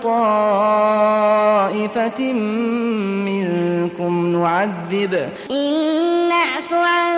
طائفة منكم نعذب إن نعف عن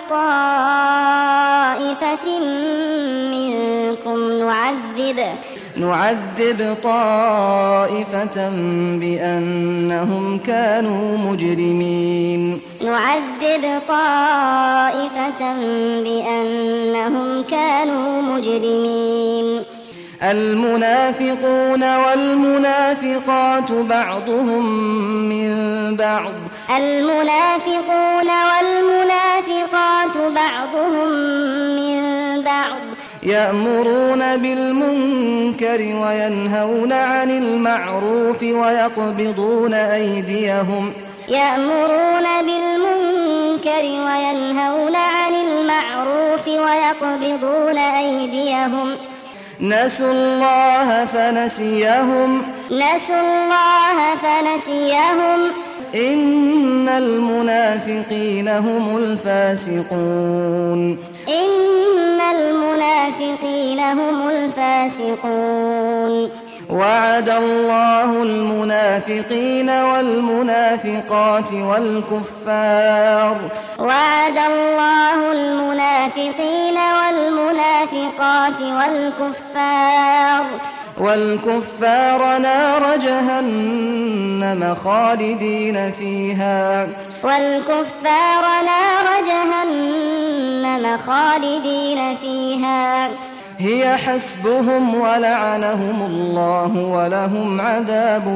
طائفة منكم نعذب نعذب طائفة بأنهم كانوا مجرمين نعذب طائفة بأنهم كانوا مجرمين المنافقون والمنافقات بعضهم من بعض المنافقون والمنافقات بعضهم من بعض يأمرون بالمنكر وينهون عن المعروف ويقبضون أيديهم يأمرون بالمنكر المنكر وينهون عن المعروف ويقبضون أيديهم نسوا الله فنسيهم نسوا الله فنسيهم إن المنافقين هم الفاسقون إن المنافقين هم الفاسقون وعد الله المنافقين والمنافقات والكفار وعد الله المنافقين والمنافقات والكفار والكفار نار جهنم خالدين فيها والكفار نار جهنم خالدين فيها هي حسبهم ولعنهم الله ولهم عذاب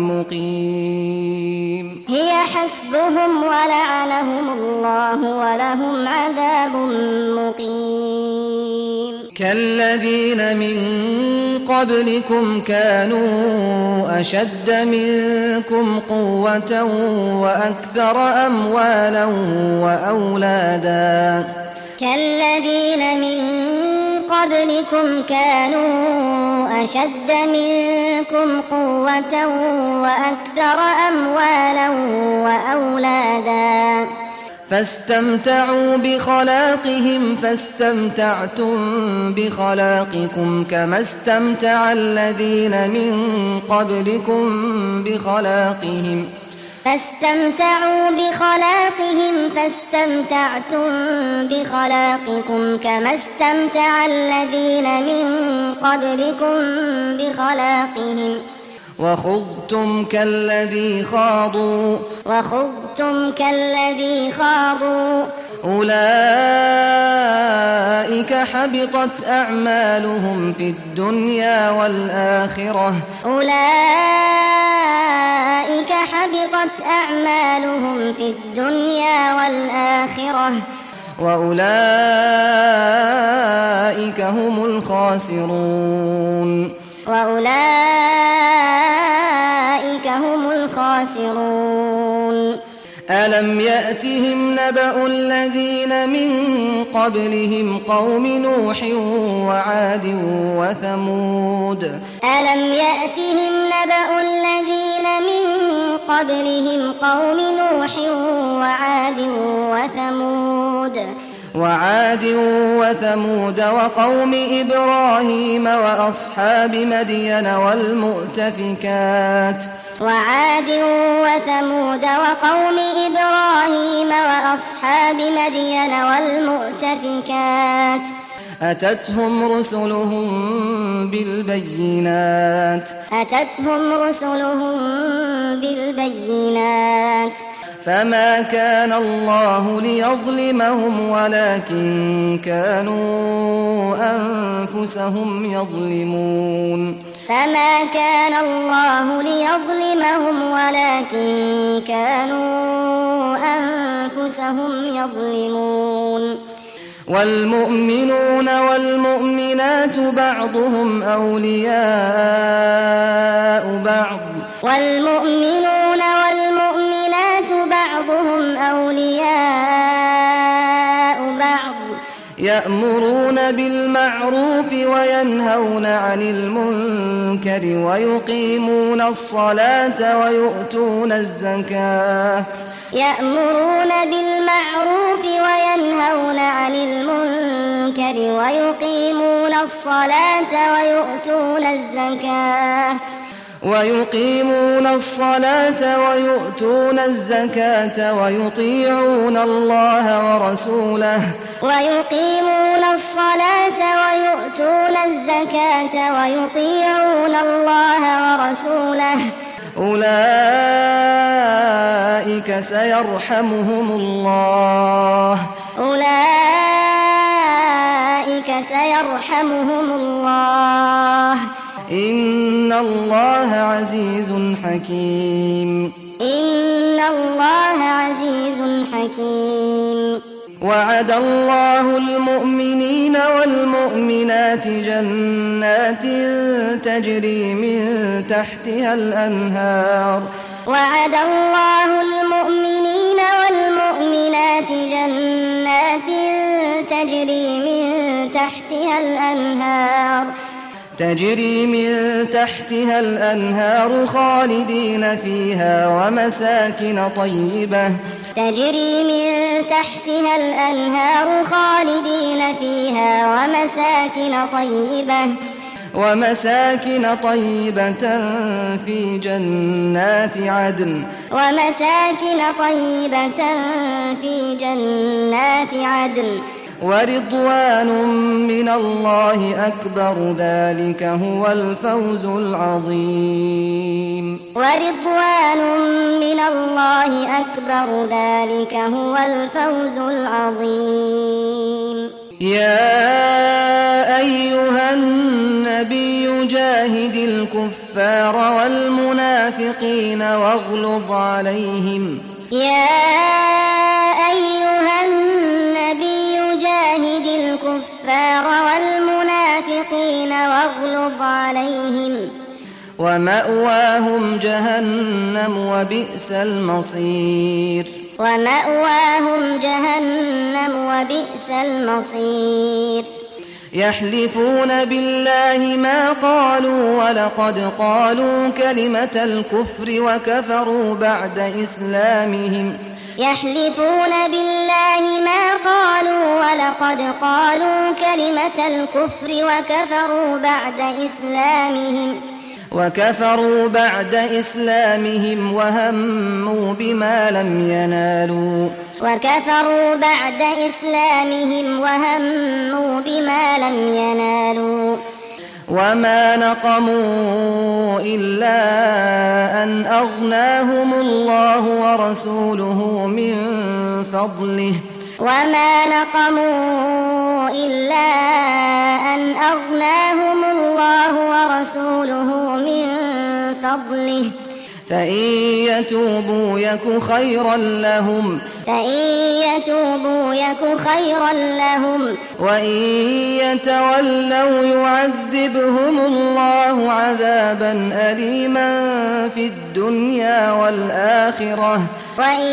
مقيم هي حسبهم ولعنهم الله ولهم عذاب مقيم كالذين من قبلكم كانوا أشد منكم قوة وأكثر أموالا وأولادا كالذين من قبلكم كانوا أشد منكم قوة وأكثر أموالا وأولادا فاستمتعوا بخلاقهم فاستمتعتم بخلاقكم كما استمتع الذين من قبلكم بخلاقهم فاستمتعوا بخلاقهم فاستمتعتم بخلاقكم كما استمتع الذين من قبلكم بخلاقهم وخضتم كالذي خاضوا وخضتم كالذي خاضوا أولئك حبطت أعمالهم في الدنيا والآخرة أولئك حبطت أعمالهم في الدنيا والآخرة وأولئك هم الخاسرون وأولئك هم الخاسرون ألم يأتهم نبأ الذين من قبلهم قوم نوح وعاد وثمود ألم يأتهم نبأ الذين من قبلهم قوم نوح وعاد وثمود وعاد وثمود وقوم إبراهيم وأصحاب مدين والمؤتفكات وعاد وثمود وقوم إبراهيم وأصحاب مدين والمؤتفكات أتتهم رسلهم بالبينات أتتهم رسلهم بالبينات فما كان الله ليظلمهم ولكن كانوا أنفسهم يظلمون فما كان الله ليظلمهم ولكن كانوا أنفسهم يظلمون والمؤمنون والمؤمنات بعضهم أولياء بعض والمؤمنون والمؤمنات بعضهم أولياء بعض يأمرون بالمعروف وينهون عن المنكر ويقيمون الصلاة ويؤتون الزكاة يأمرون بالمعروف وينهون عن المنكر ويقيمون الصلاة ويؤتون الزكاة ويقيمون الصلاة ويؤتون الزكاة ويطيعون الله ورسوله ويقيمون الصلاة ويؤتون الزكاة ويطيعون الله ورسوله أولئك سيرحمهم الله أولئك سيرحمهم الله إن الله عزيز حكيم إن الله عزيز حكيم وعد الله المؤمنين والمؤمنات جنات تجري من تحتها الأنهار وعد الله المؤمنين والمؤمنات جنات تجري من تحتها الأنهار تجري من تحتها الأنهار خالدين فيها ومساكن طيبة تجري من تحتها الأنهار خالدين فيها ومساكن طيبة ومساكن طيبة في جنات عدن ومساكن طيبة في جنات عدن ورضوان من الله أكبر ذلك هو الفوز العظيم ورضوان من الله أكبر ذلك هو الفوز العظيم يا أيها النبي جاهد الكفار والمنافقين واغلظ عليهم يا أيها النبي جاهد الكفار والمنافقين واغلظ عليهم ومأواهم جهنم وبئس المصير ومأواهم جهنم وبئس المصير يحلفون بالله ما قالوا ولقد قالوا كلمة الكفر وكفروا بعد إسلامهم يحلفون بالله ما قالوا ولقد قالوا كلمة الكفر وكفروا بعد إسلامهم وكفروا بعد إسلامهم وهموا بما لم ينالوا وكفروا بعد إسلامهم وهموا بما لم ينالوا وما نقموا إلا أن أغناهم الله ورسوله من فضله وما نقموا إلا أن أغناهم الله ورسوله من فضله فإن يتوبوا يك خيرا لهم فإن يتوبوا يك خيرا لهم وإن يتولوا يعذبهم الله عذابا أليما في الدنيا والآخرة وإن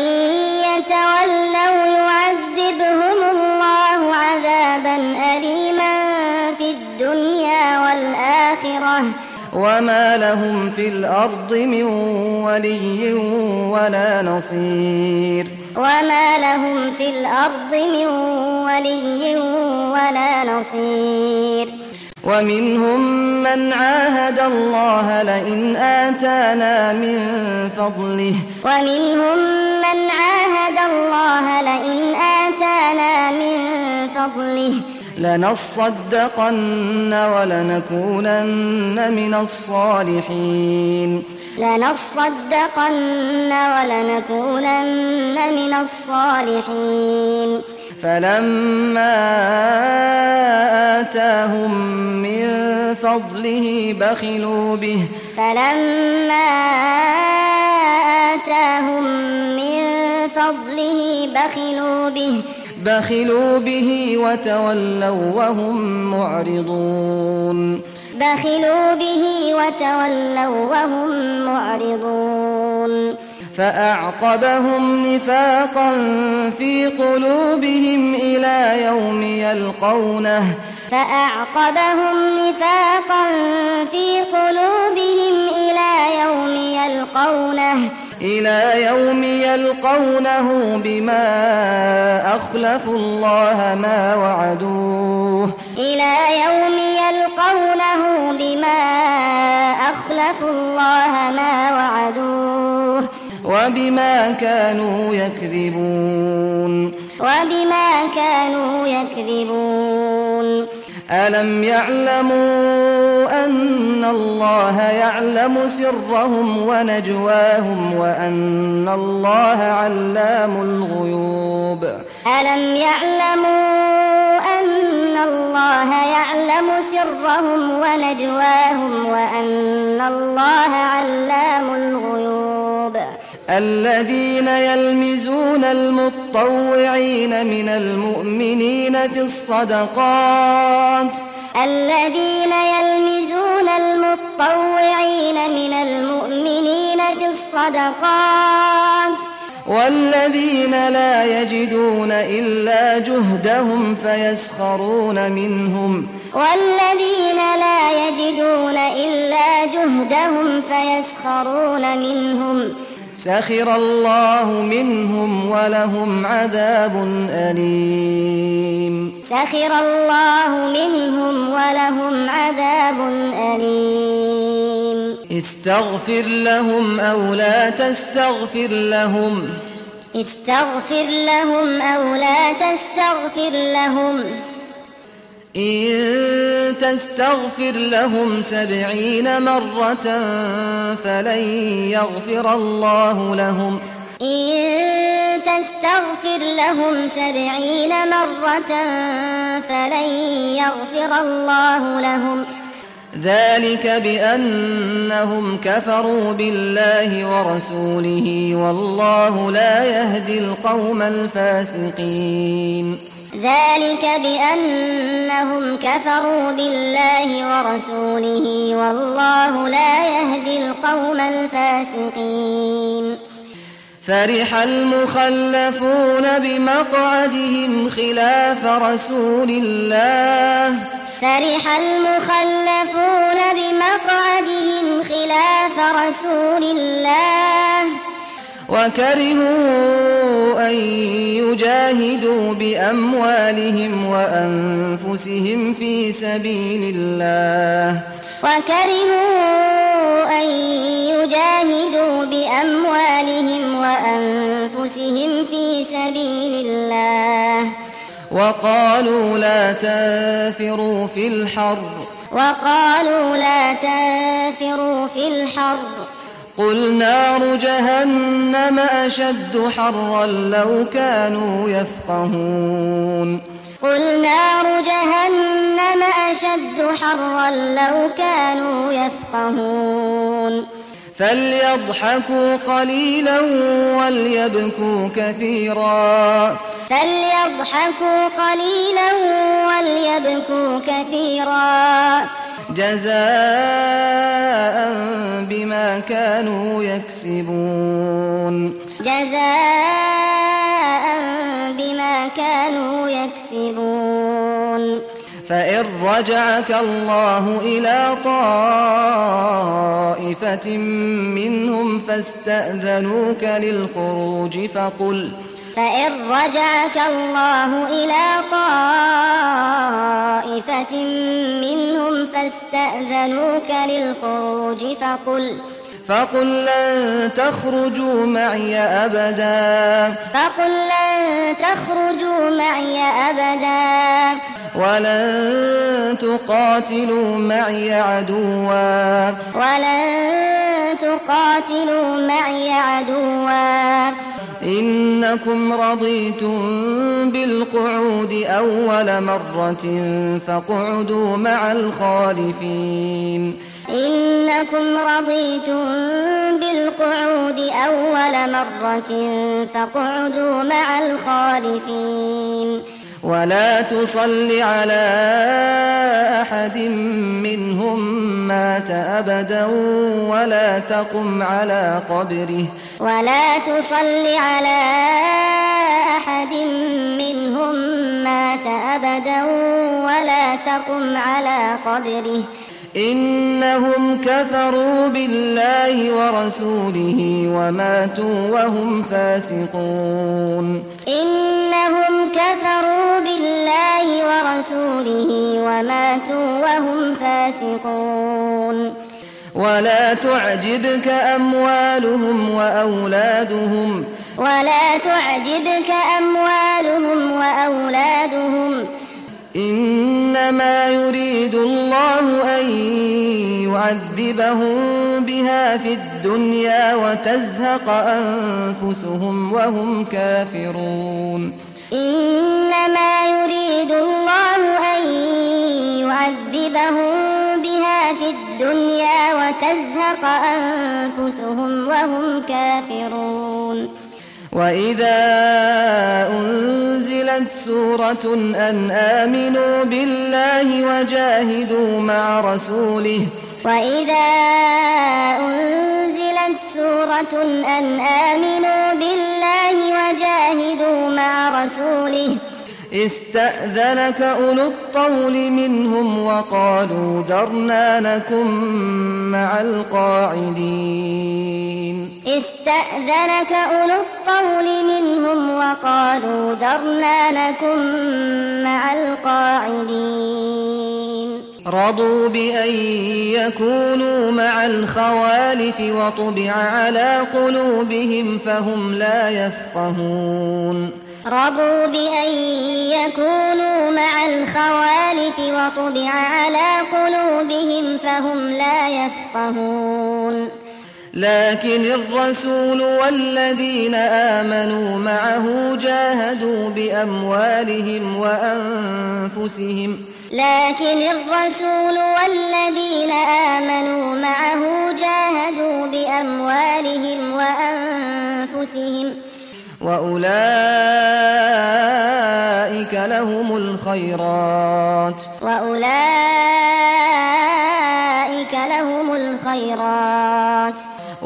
يتولوا يعذبهم الله عذابا أليما في الدنيا والآخرة وما لهم في الأرض من ولي ولا نصير وما لهم في الأرض من ولي ولا نصير ومنهم من عاهد الله لئن آتانا من فضله ومنهم من عاهد الله لئن آتانا من فضله لنصدقن ولنكونن من الصالحين لنصدقن ولنكونن من الصالحين فلما آتاهم من فضله بخلوا به فلما آتاهم من فضله بخلوا به بخلوا به وتولوا وهم معرضون بخلوا به وتولوا وهم معرضون فأعقبهم نفاقا في قلوبهم إلى يوم يلقونه فأعقبهم نفاقا في قلوبهم إلى يوم يلقونه إلى يوم يلقونه بما أخلفوا الله ما وعدوه إلى يوم يلقونه بما أخلفوا الله ما وعدوه وبما كانوا يكذبون وبما كانوا يكذبون ألم يعلموا أن الله يعلم سرهم ونجواهم وأن الله علام الغيوب ألم يعلموا أن الله يعلم سرهم ونجواهم وأن الله علام الغيوب الذين يلمزون المتطوعين من المؤمنين في الصدقات الذين يلمزون المتطوعين من المؤمنين في الصدقات والذين لا يجدون إلا جهدهم فيسخرون منهم والذين لا يجدون إلا جهدهم فيسخرون منهم سخر الله منهم ولهم عذاب أليم سخر الله منهم ولهم عذاب أليم استغفر لهم أو لا تستغفر لهم استغفر لهم أو لا تستغفر لهم إن تستغفر لهم سبعين مرة فلن يغفر الله لهم إن تستغفر لهم سبعين مرة فلن يغفر الله لهم ذلك بأنهم كفروا بالله ورسوله والله لا يهدي القوم الفاسقين ذلك بأنهم كفروا بالله ورسوله والله لا يهدي القوم الفاسقين فرح المخلفون بمقعدهم خلاف رسول الله فرح المخلفون بمقعدهم خلاف رسول الله وكرهوا أن يجاهدوا بأموالهم وأنفسهم في سبيل الله وكرهوا أن يجاهدوا بأموالهم وأنفسهم في سبيل الله وقالوا لا تنفروا في الحر وقالوا لا تنفروا في الحر قل نار جهنم أشد حرا لو كانوا يفقهون قل نار جهنم أشد حرا لو كانوا يفقهون فليضحكوا قليلا وليبكوا كثيرا فليضحكوا قليلا وليبكوا كثيرا جزاء بما كانوا يكسبون جزاء بما كانوا يكسبون فإن رجعك الله إلى طائفة منهم فاستأذنوك للخروج فقل فإن رجعك الله إلى طائفة منهم فاستأذنوك للخروج فقل فقل لن تخرجوا معي أبدا فقل لن تخرجوا معي أبدا ولن تقاتلوا معي عدوا ولن تقاتلوا معي عدوا إنكم رضيتم بالقعود أول مرة فاقعدوا مع الخالفين إنكم رضيتم بالقعود أول مرة فاقعدوا مع الخالفين ولا تصل على أحد منهم مات أبدا ولا تقم على قبره ولا تصل على أحد منهم مات أبدا ولا تقم على قبره إنهم كفروا بالله ورسوله وماتوا وهم فاسقون إنهم كفروا بالله ورسوله وماتوا وهم فاسقون ولا تعجبك أموالهم وأولادهم ولا تعجبك أموالهم وأولادهم إنما يريد الله أن يعذبهم بها في الدنيا وتزهق أنفسهم وهم كافرون إنما يريد الله أن يعذبهم بها في الدنيا وتزهق أنفسهم وهم كافرون وإذا أنزلت سورة أن آمنوا بالله وجاهدوا مع رسوله وإذا أنزلت نزلت سورة أن آمنوا بالله وجاهدوا مع رسوله استأذنك أولو الطول منهم وقالوا ذرنا نكن مع القاعدين استأذنك أولو الطول منهم وقالوا ذرنا نكن مع القاعدين رضوا بأن يكونوا مع الخوالف وطبع على قلوبهم فهم لا يفقهون رضوا بأن يكونوا مع الخوالف وطبع على قلوبهم فهم لا يفقهون لكن الرسول والذين آمنوا معه جاهدوا بأموالهم وأنفسهم لكن الرسول والذين آمنوا معه جاهدوا بأموالهم وأنفسهم وأولئك لهم الخيرات وأولئك لهم الخيرات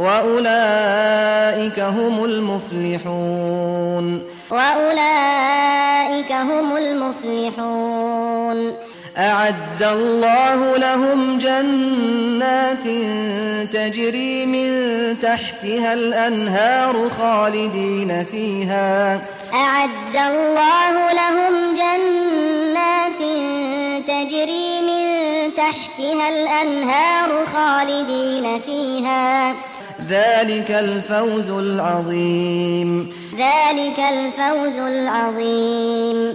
وأولئك هم المفلحون وأولئك هم المفلحون أعد الله لهم جنات تجري من تحتها الأنهار خالدين فيها أعد الله لهم جنات تجري من تحتها الأنهار خالدين فيها ذلك الفوز العظيم ذلك الفوز العظيم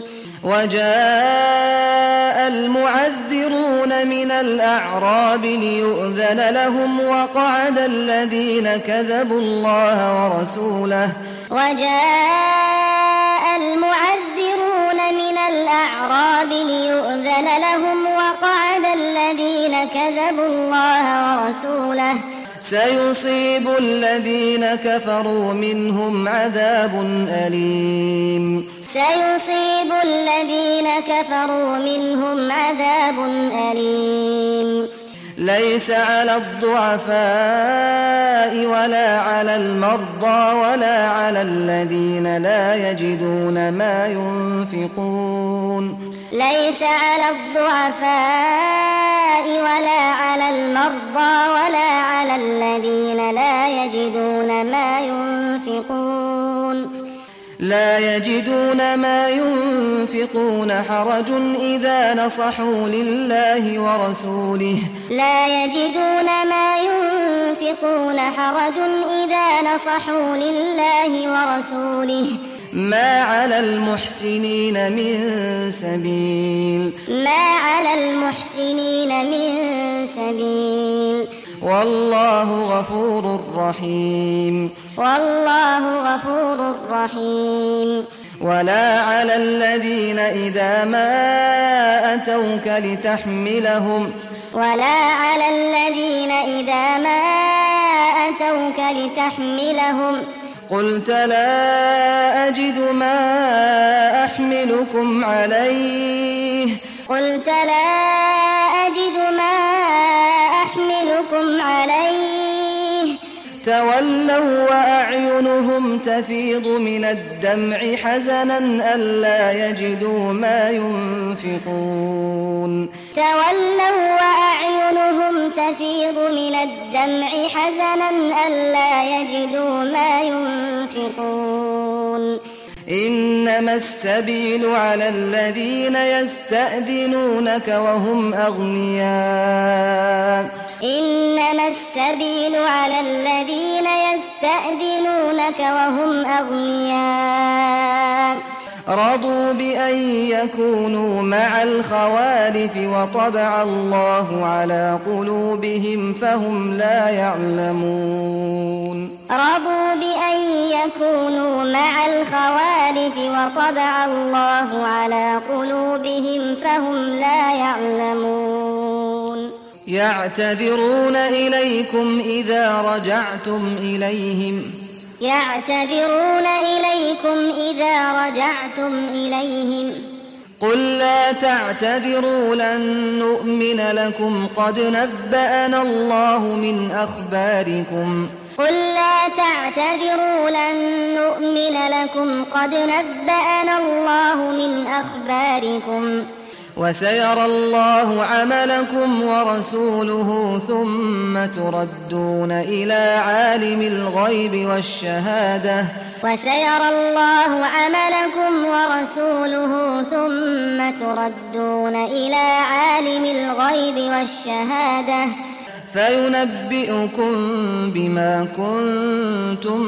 وجاء المعذرون من الأعراب ليؤذن لهم وقعد الذين كذبوا الله ورسوله وجاء المعذرون من الأعراب ليؤذن لهم وقعد الذين كذبوا الله ورسوله سيصيب الذين كفروا منهم عذاب أليم سيصيب الذين كفروا منهم عذاب أليم ليس على الضعفاء ولا على المرضى ولا على الذين لا يجدون ما ينفقون ليس على الضعفاء ولا على المرضى ولا على الذين لا يجدون ما ينفقون لا يجدون ما ينفقون حرج إذا نصحوا لله ورسوله لا يجدون ما ينفقون حرج إذا نصحوا لله ورسوله ما على المحسنين من سبيل ما على المحسنين من سبيل والله غفور رحيم والله غفور رحيم ولا على الذين إذا ما أتوك لتحملهم ولا على الذين إذا ما أتوك لتحملهم قلت لا أجد ما أحملكم عليه قلت لا أجد ما أحملكم عليه تولوا وأعينهم تفيض من الدمع حزنا ألا يجدوا ما ينفقون تولوا وأعينهم تفيض من الدمع حزنا ألا يجدوا ما ينفقون إنما السبيل على الذين يستأذنونك وهم أغنياء إنما السبيل على الذين يستأذنونك وهم أغنياء رضوا بأن يكونوا مع الخوالف وطبع الله على قلوبهم فهم لا يعلمون رضوا بأن يكونوا مع الخوالف وطبع الله على قلوبهم فهم لا يعلمون يعتذرون إليكم إذا رجعتم إليهم يعتذرون إليكم إذا رجعتم إليهم قل لا تعتذروا لن نؤمن لكم قد نبأنا الله من أخباركم قل لا تعتذروا لن نؤمن لكم قد نبأنا الله من أخباركم وسيرى الله عملكم ورسوله ثم تردون إلى عالم الغيب والشهادة وسيرى الله عملكم ورسوله ثم تردون إلى عالم الغيب والشهادة فينبئكم بما كنتم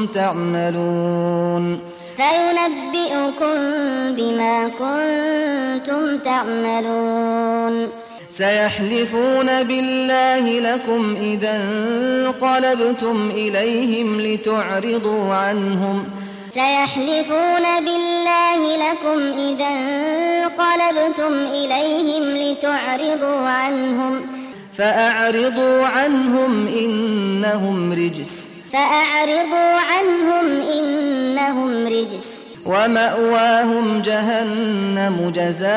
تعملون فينبئكم بما كنتم تعملون سيحلفون بالله لكم إذا انقلبتم إليهم لتعرضوا عنهم سيحلفون بالله لكم إذا انقلبتم إليهم لتعرضوا عنهم فأعرضوا عنهم إنهم رجس فأعرضوا عنهم إنهم رجس ومأواهم جهنم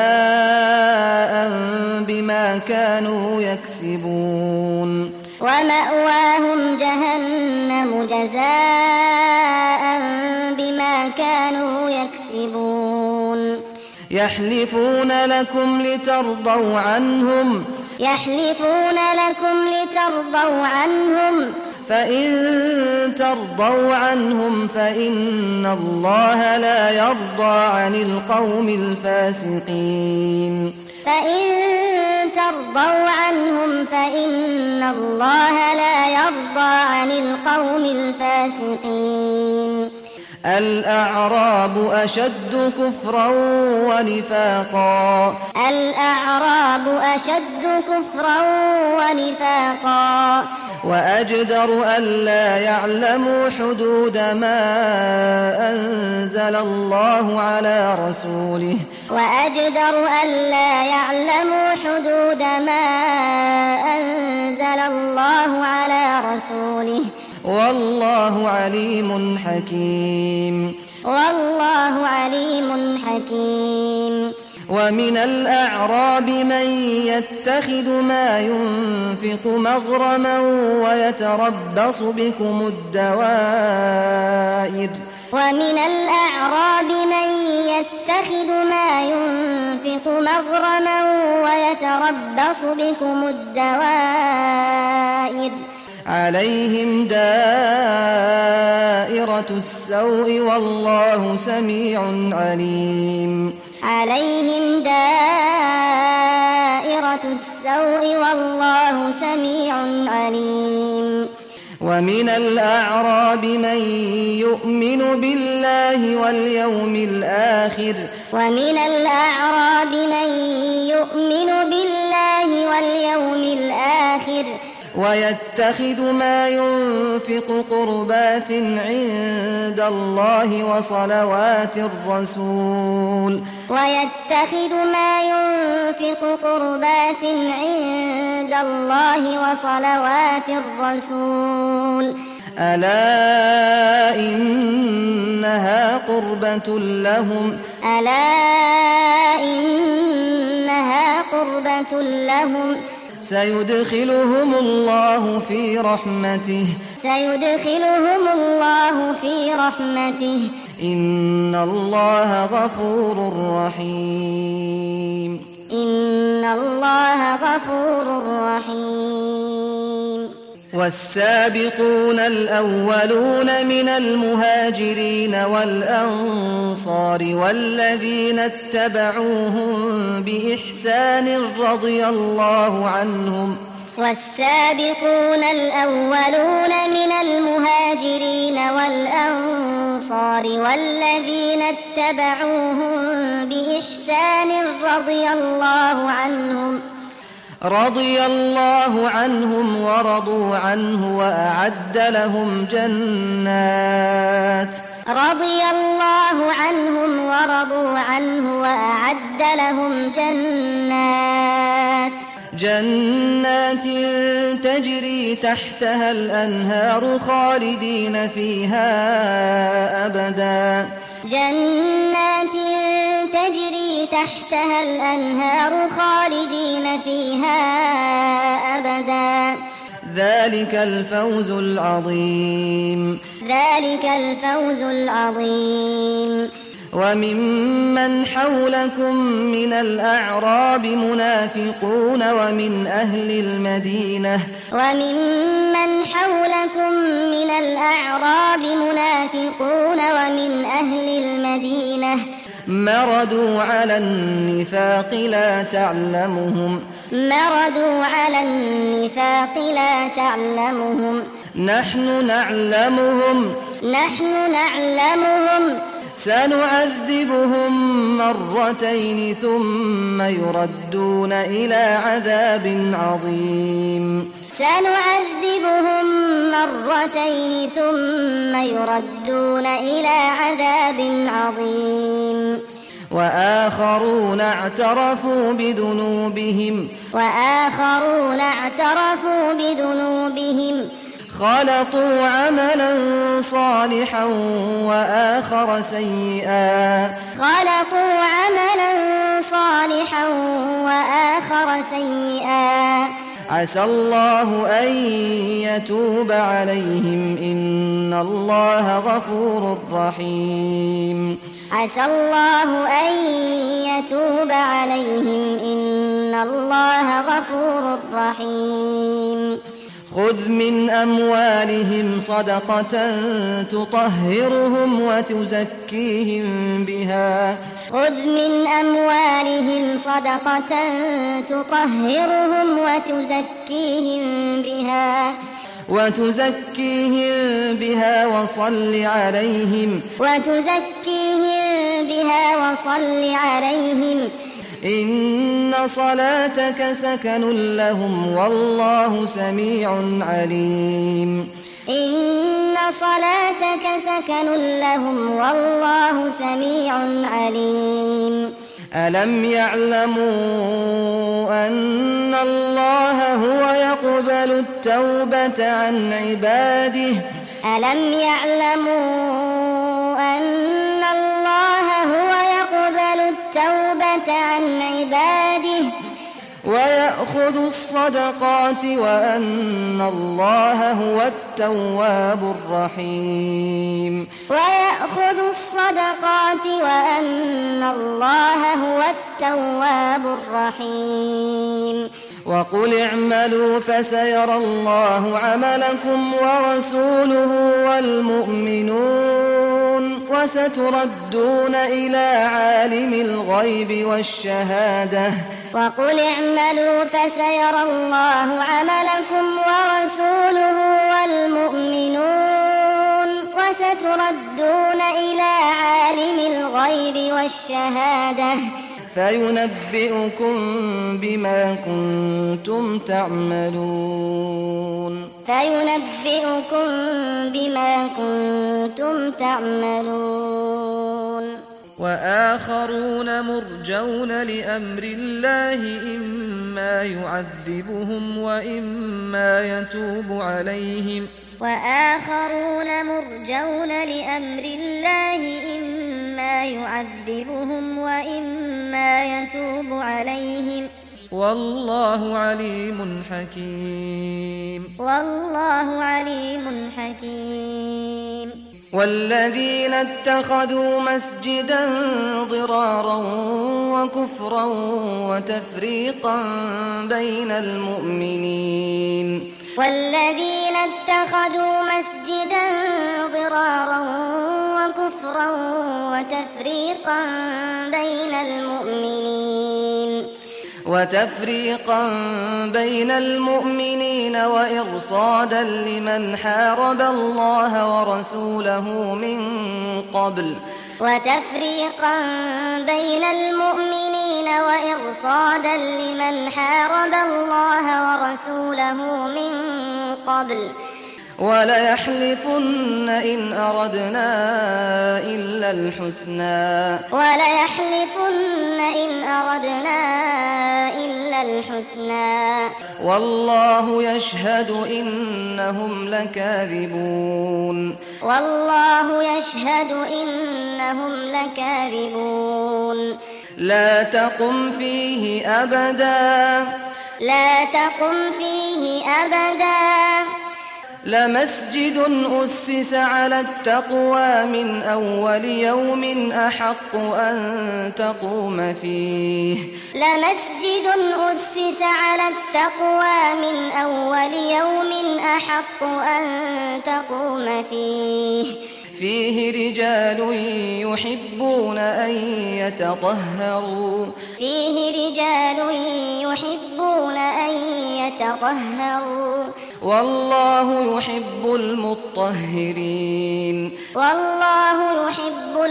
جزاء بما كانوا يكسبون ومأواهم جهنم جزاء بما كانوا يكسبون يحلفون لكم لترضوا عنهم يحلفون لكم لترضوا عنهم فإن ترضوا عنهم فإن الله لا يرضى عن القوم الفاسقين فإن ترضوا عنهم فإن الله لا يرضى عن القوم الفاسقين الأعراب أشد كفرا ونفاقا الأعراب أشد كفرا ونفاقا وأجدر ألا يعلموا حدود ما أنزل الله على رسوله وأجدر ألا يعلموا حدود ما أنزل الله على رسوله والله عليم حكيم والله عليم حكيم ومن الأعراب من يتخذ ما ينفق مغرما ويتربص بكم الدوائر ومن الأعراب من يتخذ ما ينفق مغرما ويتربص بكم الدوائر عليهم دائرة السوء والله سميع عليم عليهم دائرة السوء والله سميع عليم ومن الأعراب من يؤمن بالله واليوم الآخر ومن الأعراب من يؤمن بالله واليوم الآخر ويتخذ ما ينفق قربات عند الله وصلوات الرسول ويتخذ ما ينفق قربات عند الله وصلوات الرسول ألا إنها قربة لهم ألا إنها قربة لهم سيدخلهم الله في رحمته سيدخلهم الله في رحمته إن الله غفور رحيم إن الله غفور رحيم والسابقون الأولون من المهاجرين والأنصار والذين اتبعوهم بإحسان رضي الله عنهم والسابقون الأولون من المهاجرين والأنصار والذين اتبعوهم بإحسان رضي الله عنهم رضي الله عنهم ورضوا عنه وأعد لهم جنات رضي الله عنهم ورضوا عنه وأعد لهم جنات جنات تجري تحتها الأنهار خالدين فيها أبدا جنات تجري تحتها الأنهار خالدين فيها أبدا ذلك الفوز العظيم ذلك الفوز العظيم وممن حولكم من الأعراب منافقون ومن أهل المدينة وممن حولكم من الأعراب منافقون ومن أهل المدينة مردوا على النفاق لا تعلمهم مردوا على النفاق لا تعلمهم نحن نعلمهم نحن نعلمهم سنعذبهم مرتين ثم يردون إلى عذاب عظيم سنعذبهم مرتين ثم يردون إلى عذاب عظيم وآخرون اعترفوا بذنوبهم وآخرون اعترفوا بذنوبهم خلطوا عملا صالحا وآخر سيئا خلطوا عملا صالحا وآخر سيئا عسى الله أن يتوب عليهم إن الله غفور رحيم عسى الله أن يتوب عليهم إن الله غفور رحيم خذ من أموالهم صدقة تطهرهم وتزكيهم بها خذ من أموالهم صدقة تطهرهم وتزكيهم بها وتزكيهم بها وصل عليهم وتزكيهم بها وصل عليهم إن صلاتك سكن لهم والله سميع عليم إن صلاتك سكن لهم والله سميع عليم ألم يعلموا أن الله هو يقبل التوبة عن عباده ألم يعلموا أن الله هو يقبل التوبة عن عباده ويأخذ الصدقات وأن الله هو التواب الرحيم ويأخذ الصدقات وأن الله هو التواب الرحيم وقل اعملوا فسيرى الله عملكم ورسوله والمؤمنون وستردون إلى عالم الغيب والشهادة وقل اعملوا فسيرى الله عملكم ورسوله والمؤمنون وستردون إلى عالم الغيب والشهادة فينبئكم بما كنتم تعملون فينبئكم بما كنتم تعملون وآخرون مرجون لأمر الله إما يعذبهم وإما يتوب عليهم وآخرون مرجون لأمر الله إما يعذبهم وإما يتوب عليهم والله عليم حكيم والله عليم حكيم والذين اتخذوا مسجدا ضرارا وكفرا وتفريقا بين المؤمنين والذين اتخذوا مسجدا ضرارا وكفرا وتفريقا بين المؤمنين وتفريقا بين المؤمنين وإرصادا لمن حارب الله ورسوله من قبل وتفريقا بين المؤمنين وإرصادا لمن حارب الله ورسوله من قبل وليحلفن إن أردنا إلا الحسنى وليحلفن إن أردنا إلا الحسنى والله يشهد إنهم لكاذبون والله يشهد إنهم لكاذبون لا تقم فيه أبدا لا تقم فيه أبدا لمسجد أسس على التقوى من أول يوم أحق أن تقوم فيه لمسجد أسس على التقوى من أول يوم أحق أن تقوم فيه فيه رجال يحبون أن يتطهروا فيه رجال يحبون أن يتطهروا والله يحب المطهرين والله يحب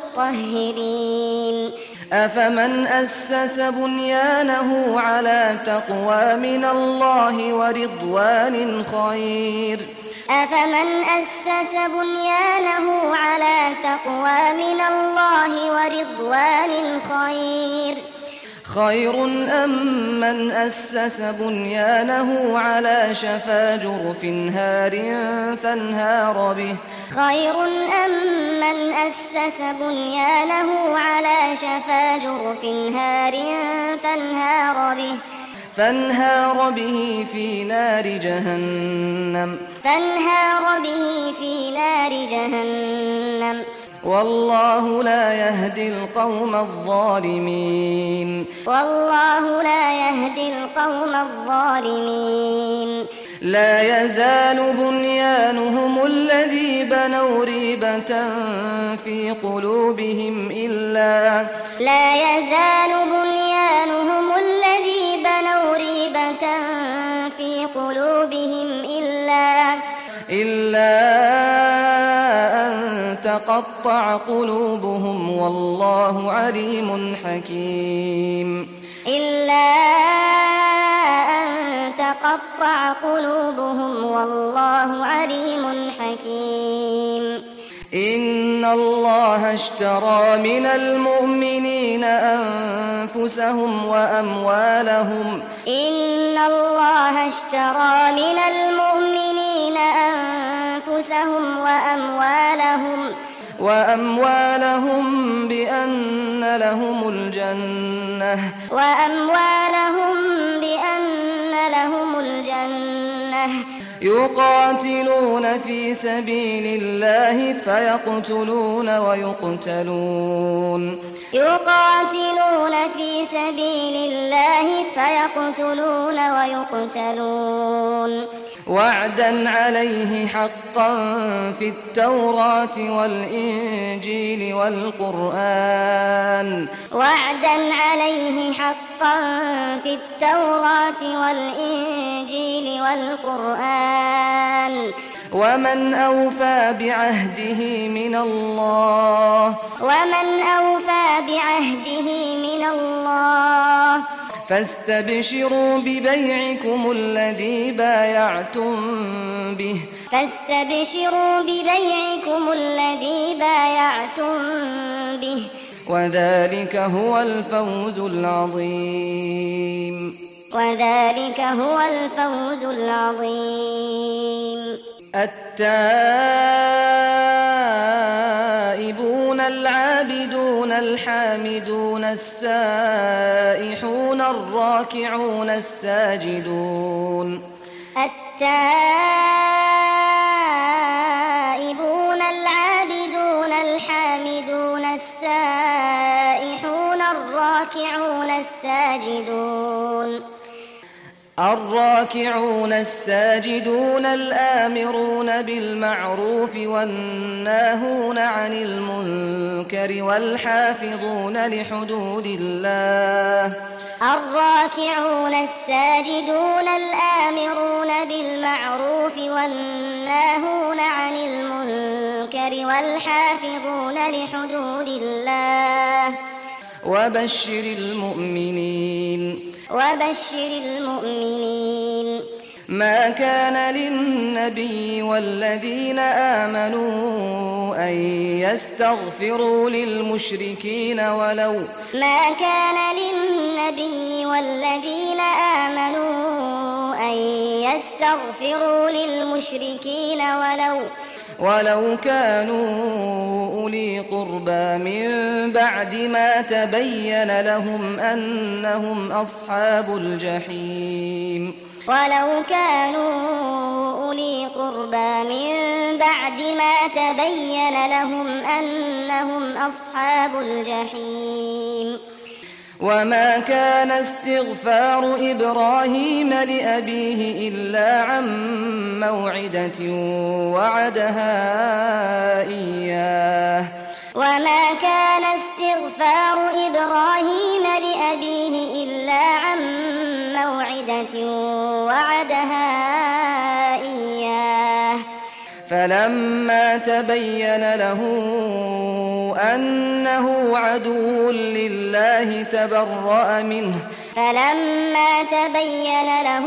المطهرين أفمن أسس بنيانه على تقوى من الله ورضوان خير أفمن أسس بنيانه على تقوى من الله ورضوان خير خير أم من أسس بنيانه على شفا جرف هار فانهار به خير أم من أسس بنيانه على شفا جرف هار فانهار به فانهار به في نار جهنم فانهار به في نار جهنم والله لا يهدي القوم الظالمين والله لا يهدي القوم الظالمين لا يزال بنيانهم الذي بنوا ريبة في قلوبهم إلا لا يزال بنيانهم الذي بنوا ريبة في قلوبهم إلا إلا أن تقطع قلوبهم والله عليم حكيم إلا أن تقطع قلوبهم والله عليم حكيم إن الله اشترى من المؤمنين أنفسهم وأموالهم إن الله اشترى من المؤمنين أنفسهم وأموالهم وأموالهم بأن لهم الجنة وأموالهم بأن لهم الجنة يقاتلون في سبيل الله فيقتلون ويقتلون يقاتلون في سبيل الله فيقتلون ويقتلون وعدا عليه حقا في التوراة والإنجيل والقرآن وعدا عليه حقا في التوراة والإنجيل والقرآن ومن أوفى بعهده من الله ومن أوفى بعهده من الله فاستبشروا ببيعكم الذي بايعتم به فاستبشروا ببيعكم الذي بايعتم به وذلك هو الفوز العظيم وذلك هو الفوز العظيم التائبون العابدون الحامدون السائحون الراكعون الساجدون التائبون العابدون الحامدون السائحون الراكعون الساجدون الراكعون الساجدون الآمرون بالمعروف والناهون عن المنكر والحافظون لحدود الله الراكعون الساجدون الآمرون بالمعروف والناهون عن المنكر والحافظون لحدود الله وبشر المؤمنين وبشر المؤمنين ما كان للنبي والذين آمنوا أن يستغفروا للمشركين ولو ما كان للنبي والذين آمنوا أن ليستغفروا للمشركين ولو ولو كانوا أولي قربى من بعد ما تبين لهم أنهم أصحاب الجحيم ولو كانوا أولي قربى من بعد ما تبين لهم أنهم أصحاب الجحيم وما كان استغفار إبراهيم لأبيه إلا عن موعدة وعدها إياه وما كان استغفار إبراهيم لأبيه إلا عن موعدة وعدها إياه فلما تبين له أنه عدو لله تبرأ منه فلما تبين له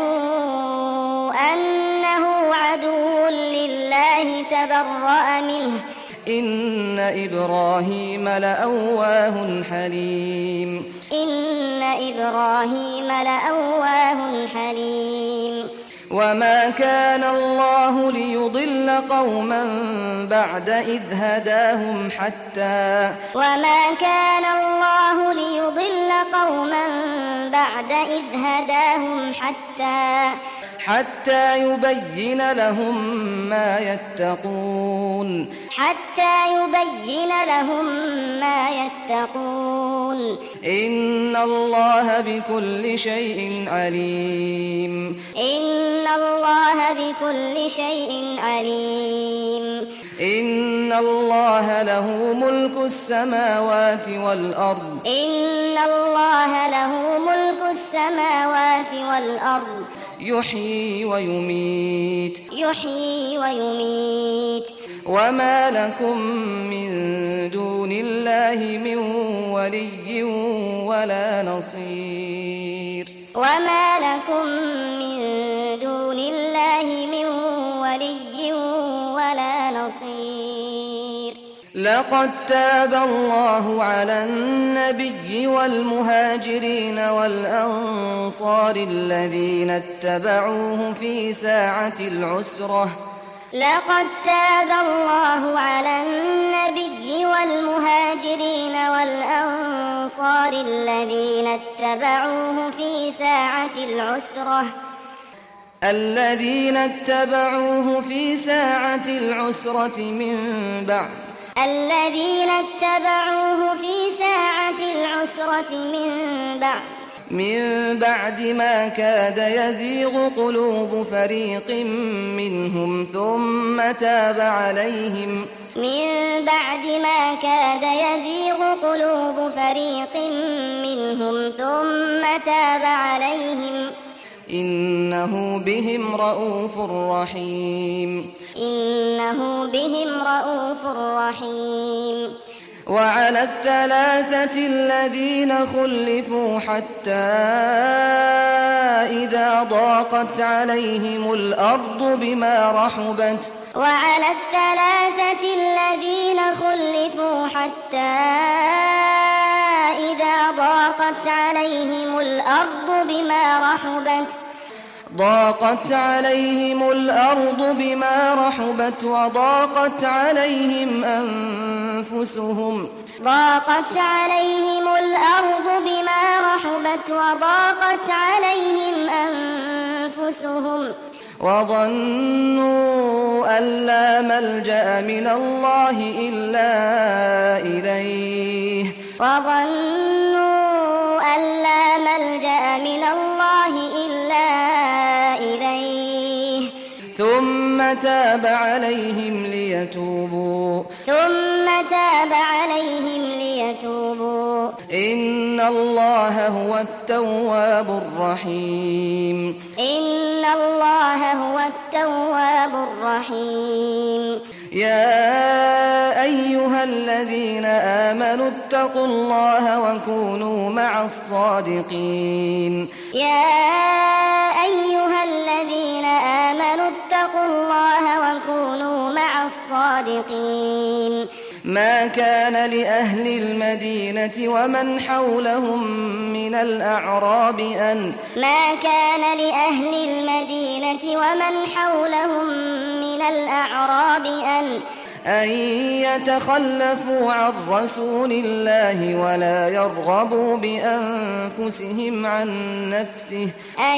أنه عدو لله تبرأ منه إن إبراهيم لأواه حليم إن إبراهيم لأواه حليم وما كان الله ليضل قوما بعد إذ هداهم حتى وما كان الله ليضل قوما بعد إذ هداهم حتى حتى يبين لهم ما يتقون حتى يبين لهم ما يتقون إن الله بكل شيء عليم إن الله بكل شيء عليم إن الله له ملك السماوات والأرض إن الله له ملك السماوات والأرض يحيي ويميت يحيي ويميت وما لكم من دون الله من ولي ولا نصير وما لكم من دون الله من ولي ولا نصير لقد تاب الله على النبي والمهاجرين والأنصار الذين اتبعوه في ساعة العسرة لقد تاب الله على النبي والمهاجرين والأنصار الذين اتبعوه في ساعة العسرة الذين اتبعوه في ساعة العسرة من بعد الذين اتبعوه في ساعة العسرة من بعد من بعد ما كاد يزيغ قلوب فريق منهم ثم تاب عليهم من بعد ما كاد يزيغ قلوب فريق منهم ثم تاب عليهم إنه بهم رءوف رحيم إنه بهم رءوف رحيم وعلى الثلاثة الذين خلفوا حتى إذا ضاقت عليهم الأرض بما رحبت وعلى الثلاثة الذين خلفوا حتى إذا ضاقت عليهم الأرض بما رحبت ضاقت عليهم الأرض بما رحبت وضاقت عليهم أنفسهم ضاقت عليهم الأرض بما رحبت وضاقت عليهم أنفسهم وظنوا أن لا ملجأ من الله إلا إليه وظنوا أن لا ملجأ من الله إلا إليه ثم تاب عليهم ليتوبوا ثم تاب عليهم ليتوبوا إن الله هو التواب الرحيم إن الله هو التواب الرحيم يا أيها الذين آمنوا اتقوا الله وكونوا مع الصادقين يا أيها الذين آمنوا اتقوا الله وكونوا مع الصادقين ما كان لأهل المدينة ومن حولهم من الأعراب أن ما كان لأهل المدينة ومن حولهم من الأعراب أن أن يتخلفوا عن رسول الله ولا يرغبوا بأنفسهم عن نفسه أن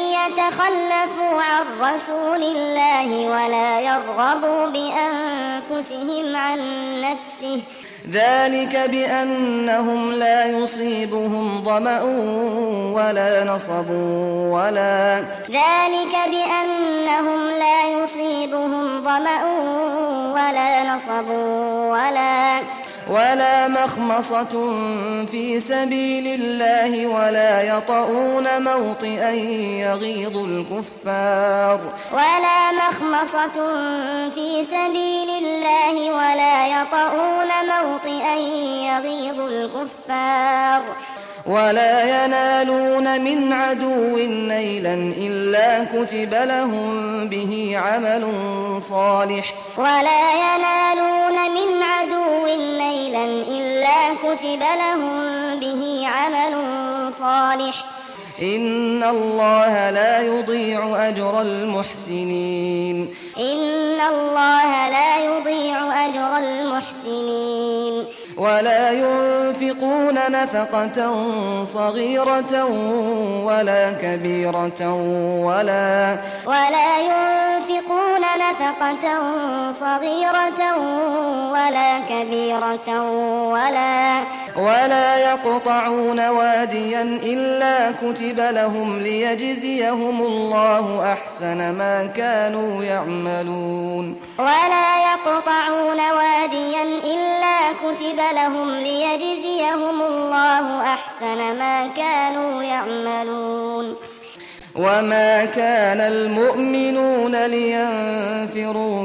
يتخلفوا عن رسول الله ولا يرغبوا بأنفسهم عن نفسه ذلك بأنهم لا يصيبهم ظمأ ولا نصب ولا ذلك بأنهم لا يصيبهم ظمأ ولا نصب ولا ولا مخمصة في سبيل الله ولا يطؤون موطئا يغيظ الكفار ولا مخمصة في سبيل الله ولا يطؤون موطئا يغيظ الكفار ولا ينالون من عدو نيلا إلا كتب لهم به عمل صالح ولا ينالون من عدو نيلا إلا كتب لهم به عمل صالح إن الله لا يضيع أجر المحسنين إن الله لا يضيع أجر المحسنين ولا ينفقون نفقة صغيرة ولا كبيرة ولا ولا ينفقون نفقة صغيرة ولا كبيرة ولا ولا يقطعون واديا إلا كتب لهم ليجزيهم الله أحسن ما كانوا يعملون ولا يقطعون واديا إلا كتب لهم ليجزيهم الله أحسن ما كانوا يعملون وما كان المؤمنون لينفروا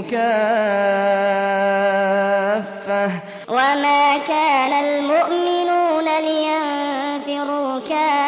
كافة وما كان المؤمنون لينفروا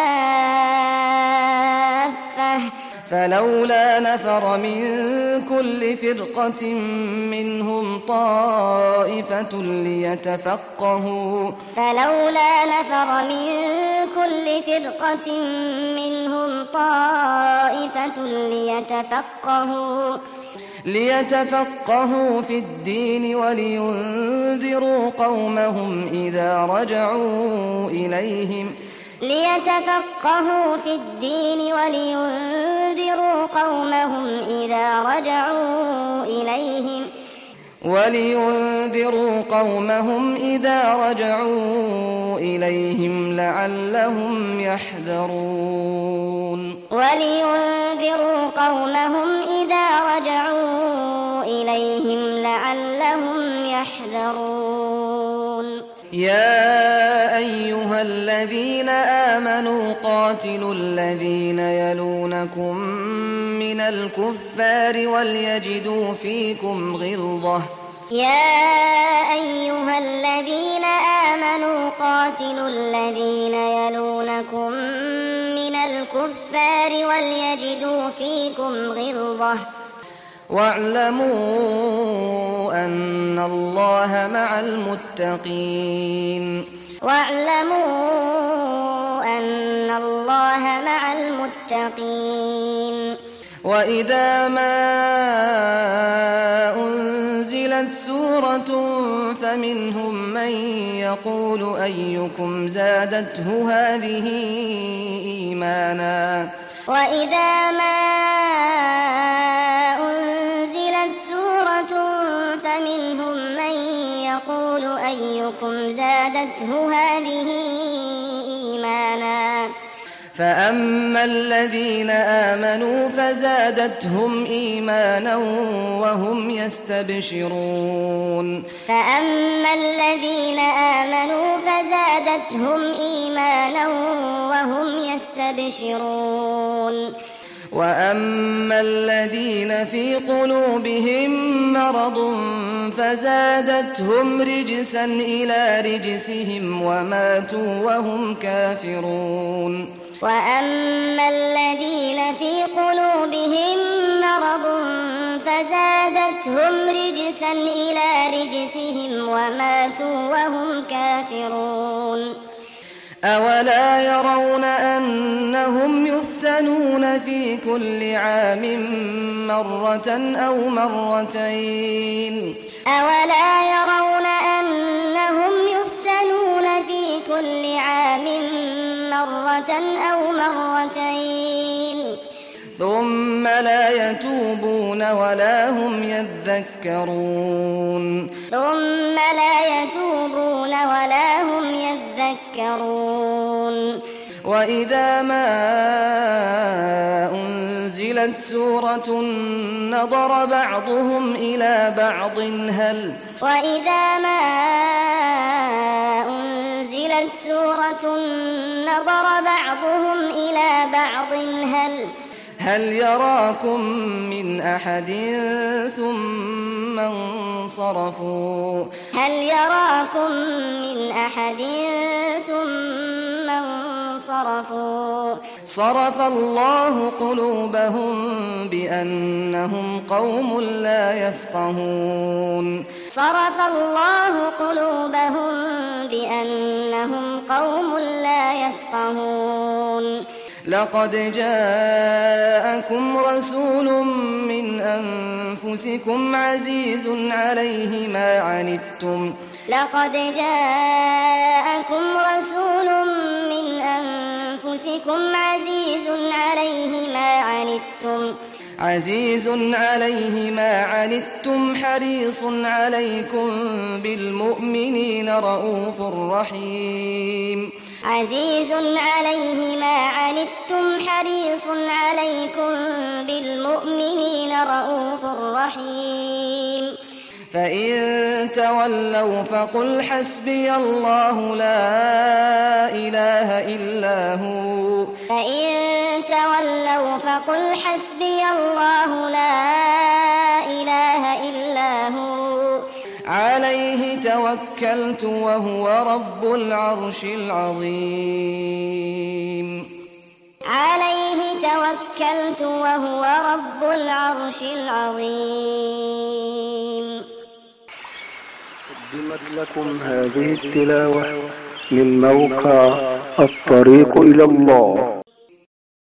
كافة فلولا نفر من كل فرقة منهم طائفة ليتفقهوا فلولا نفر من كل فرقة منهم طائفة ليتفقهوا ليتفقهوا في الدين ولينذروا قومهم إذا رجعوا إليهم ليتفقهوا في الدين ولينذروا قومهم إذا رجعوا إليهم ولينذروا قومهم إذا رجعوا إليهم لعلهم يحذرون ولينذروا قومهم إذا رجعوا إليهم لعلهم يحذرون يا أيها الذين آمنوا قاتلوا الذين يلونكم من الكفار وليجدوا فيكم غلظة يا أيها الذين آمنوا قاتلوا الذين يلونكم من الكفار وليجدوا فيكم غلظة واعلموا أن الله مع المتقين واعلموا أن الله مع المتقين وإذا ما أنزلت سورة فمنهم من يقول أيكم زادته هذه إيمانا وإذا ما أنزلت سورة فمنهم من يقول أيكم زادته هذه إيمانا فأما الذين آمنوا فزادتهم إيمانا وهم يستبشرون فأما الذين آمنوا فزادتهم إيمانا وهم يستبشرون وأما الذين في قلوبهم مرض فزادتهم رجسا إلى رجسهم وماتوا وهم كافرون وأما الذين في قلوبهم مرض فزادتهم رجسا إلى رجسهم وماتوا وهم كافرون أولا يرون أنهم يفتنون في كل عام مرة أو مرتين أولا يرون أنهم يفتنون في كل عام مرة أو مرتين ثم لا يتوبون ولا هم يذكرون ثم لا يتوبون ولا هم يذكرون وإذا ما أنزلت سورة نظر بعضهم إلى بعض هل وإذا ما أنزلت سورة نظر بعضهم إلى بعض هل هل يراكم من أحد ثم انصرفوا هل يراكم من أحد ثم انصرفوا صرف الله قلوبهم بأنهم قوم لا يفقهون صرف الله قلوبهم بأنهم قوم لا يفقهون لقد جاءكم رسول من أنفسكم عزيز عليه ما عنتم لقد جاءكم رسول من أنفسكم عزيز عليه ما عنتم عزيز عليه ما عنتم حريص عليكم بالمؤمنين رؤوف رحيم عزيز عليه ما عنتم حريص عليكم بالمؤمنين رؤوف رحيم فإن تولوا فقل حسبي الله لا إله إلا هو فإن تولوا فقل حسبي الله لا إله إلا هو عليه توكلت وهو رب العرش العظيم عليه توكلت وهو رب العرش العظيم. قدمت لكم هذه التلاوة من موقع الطريق إلى الله.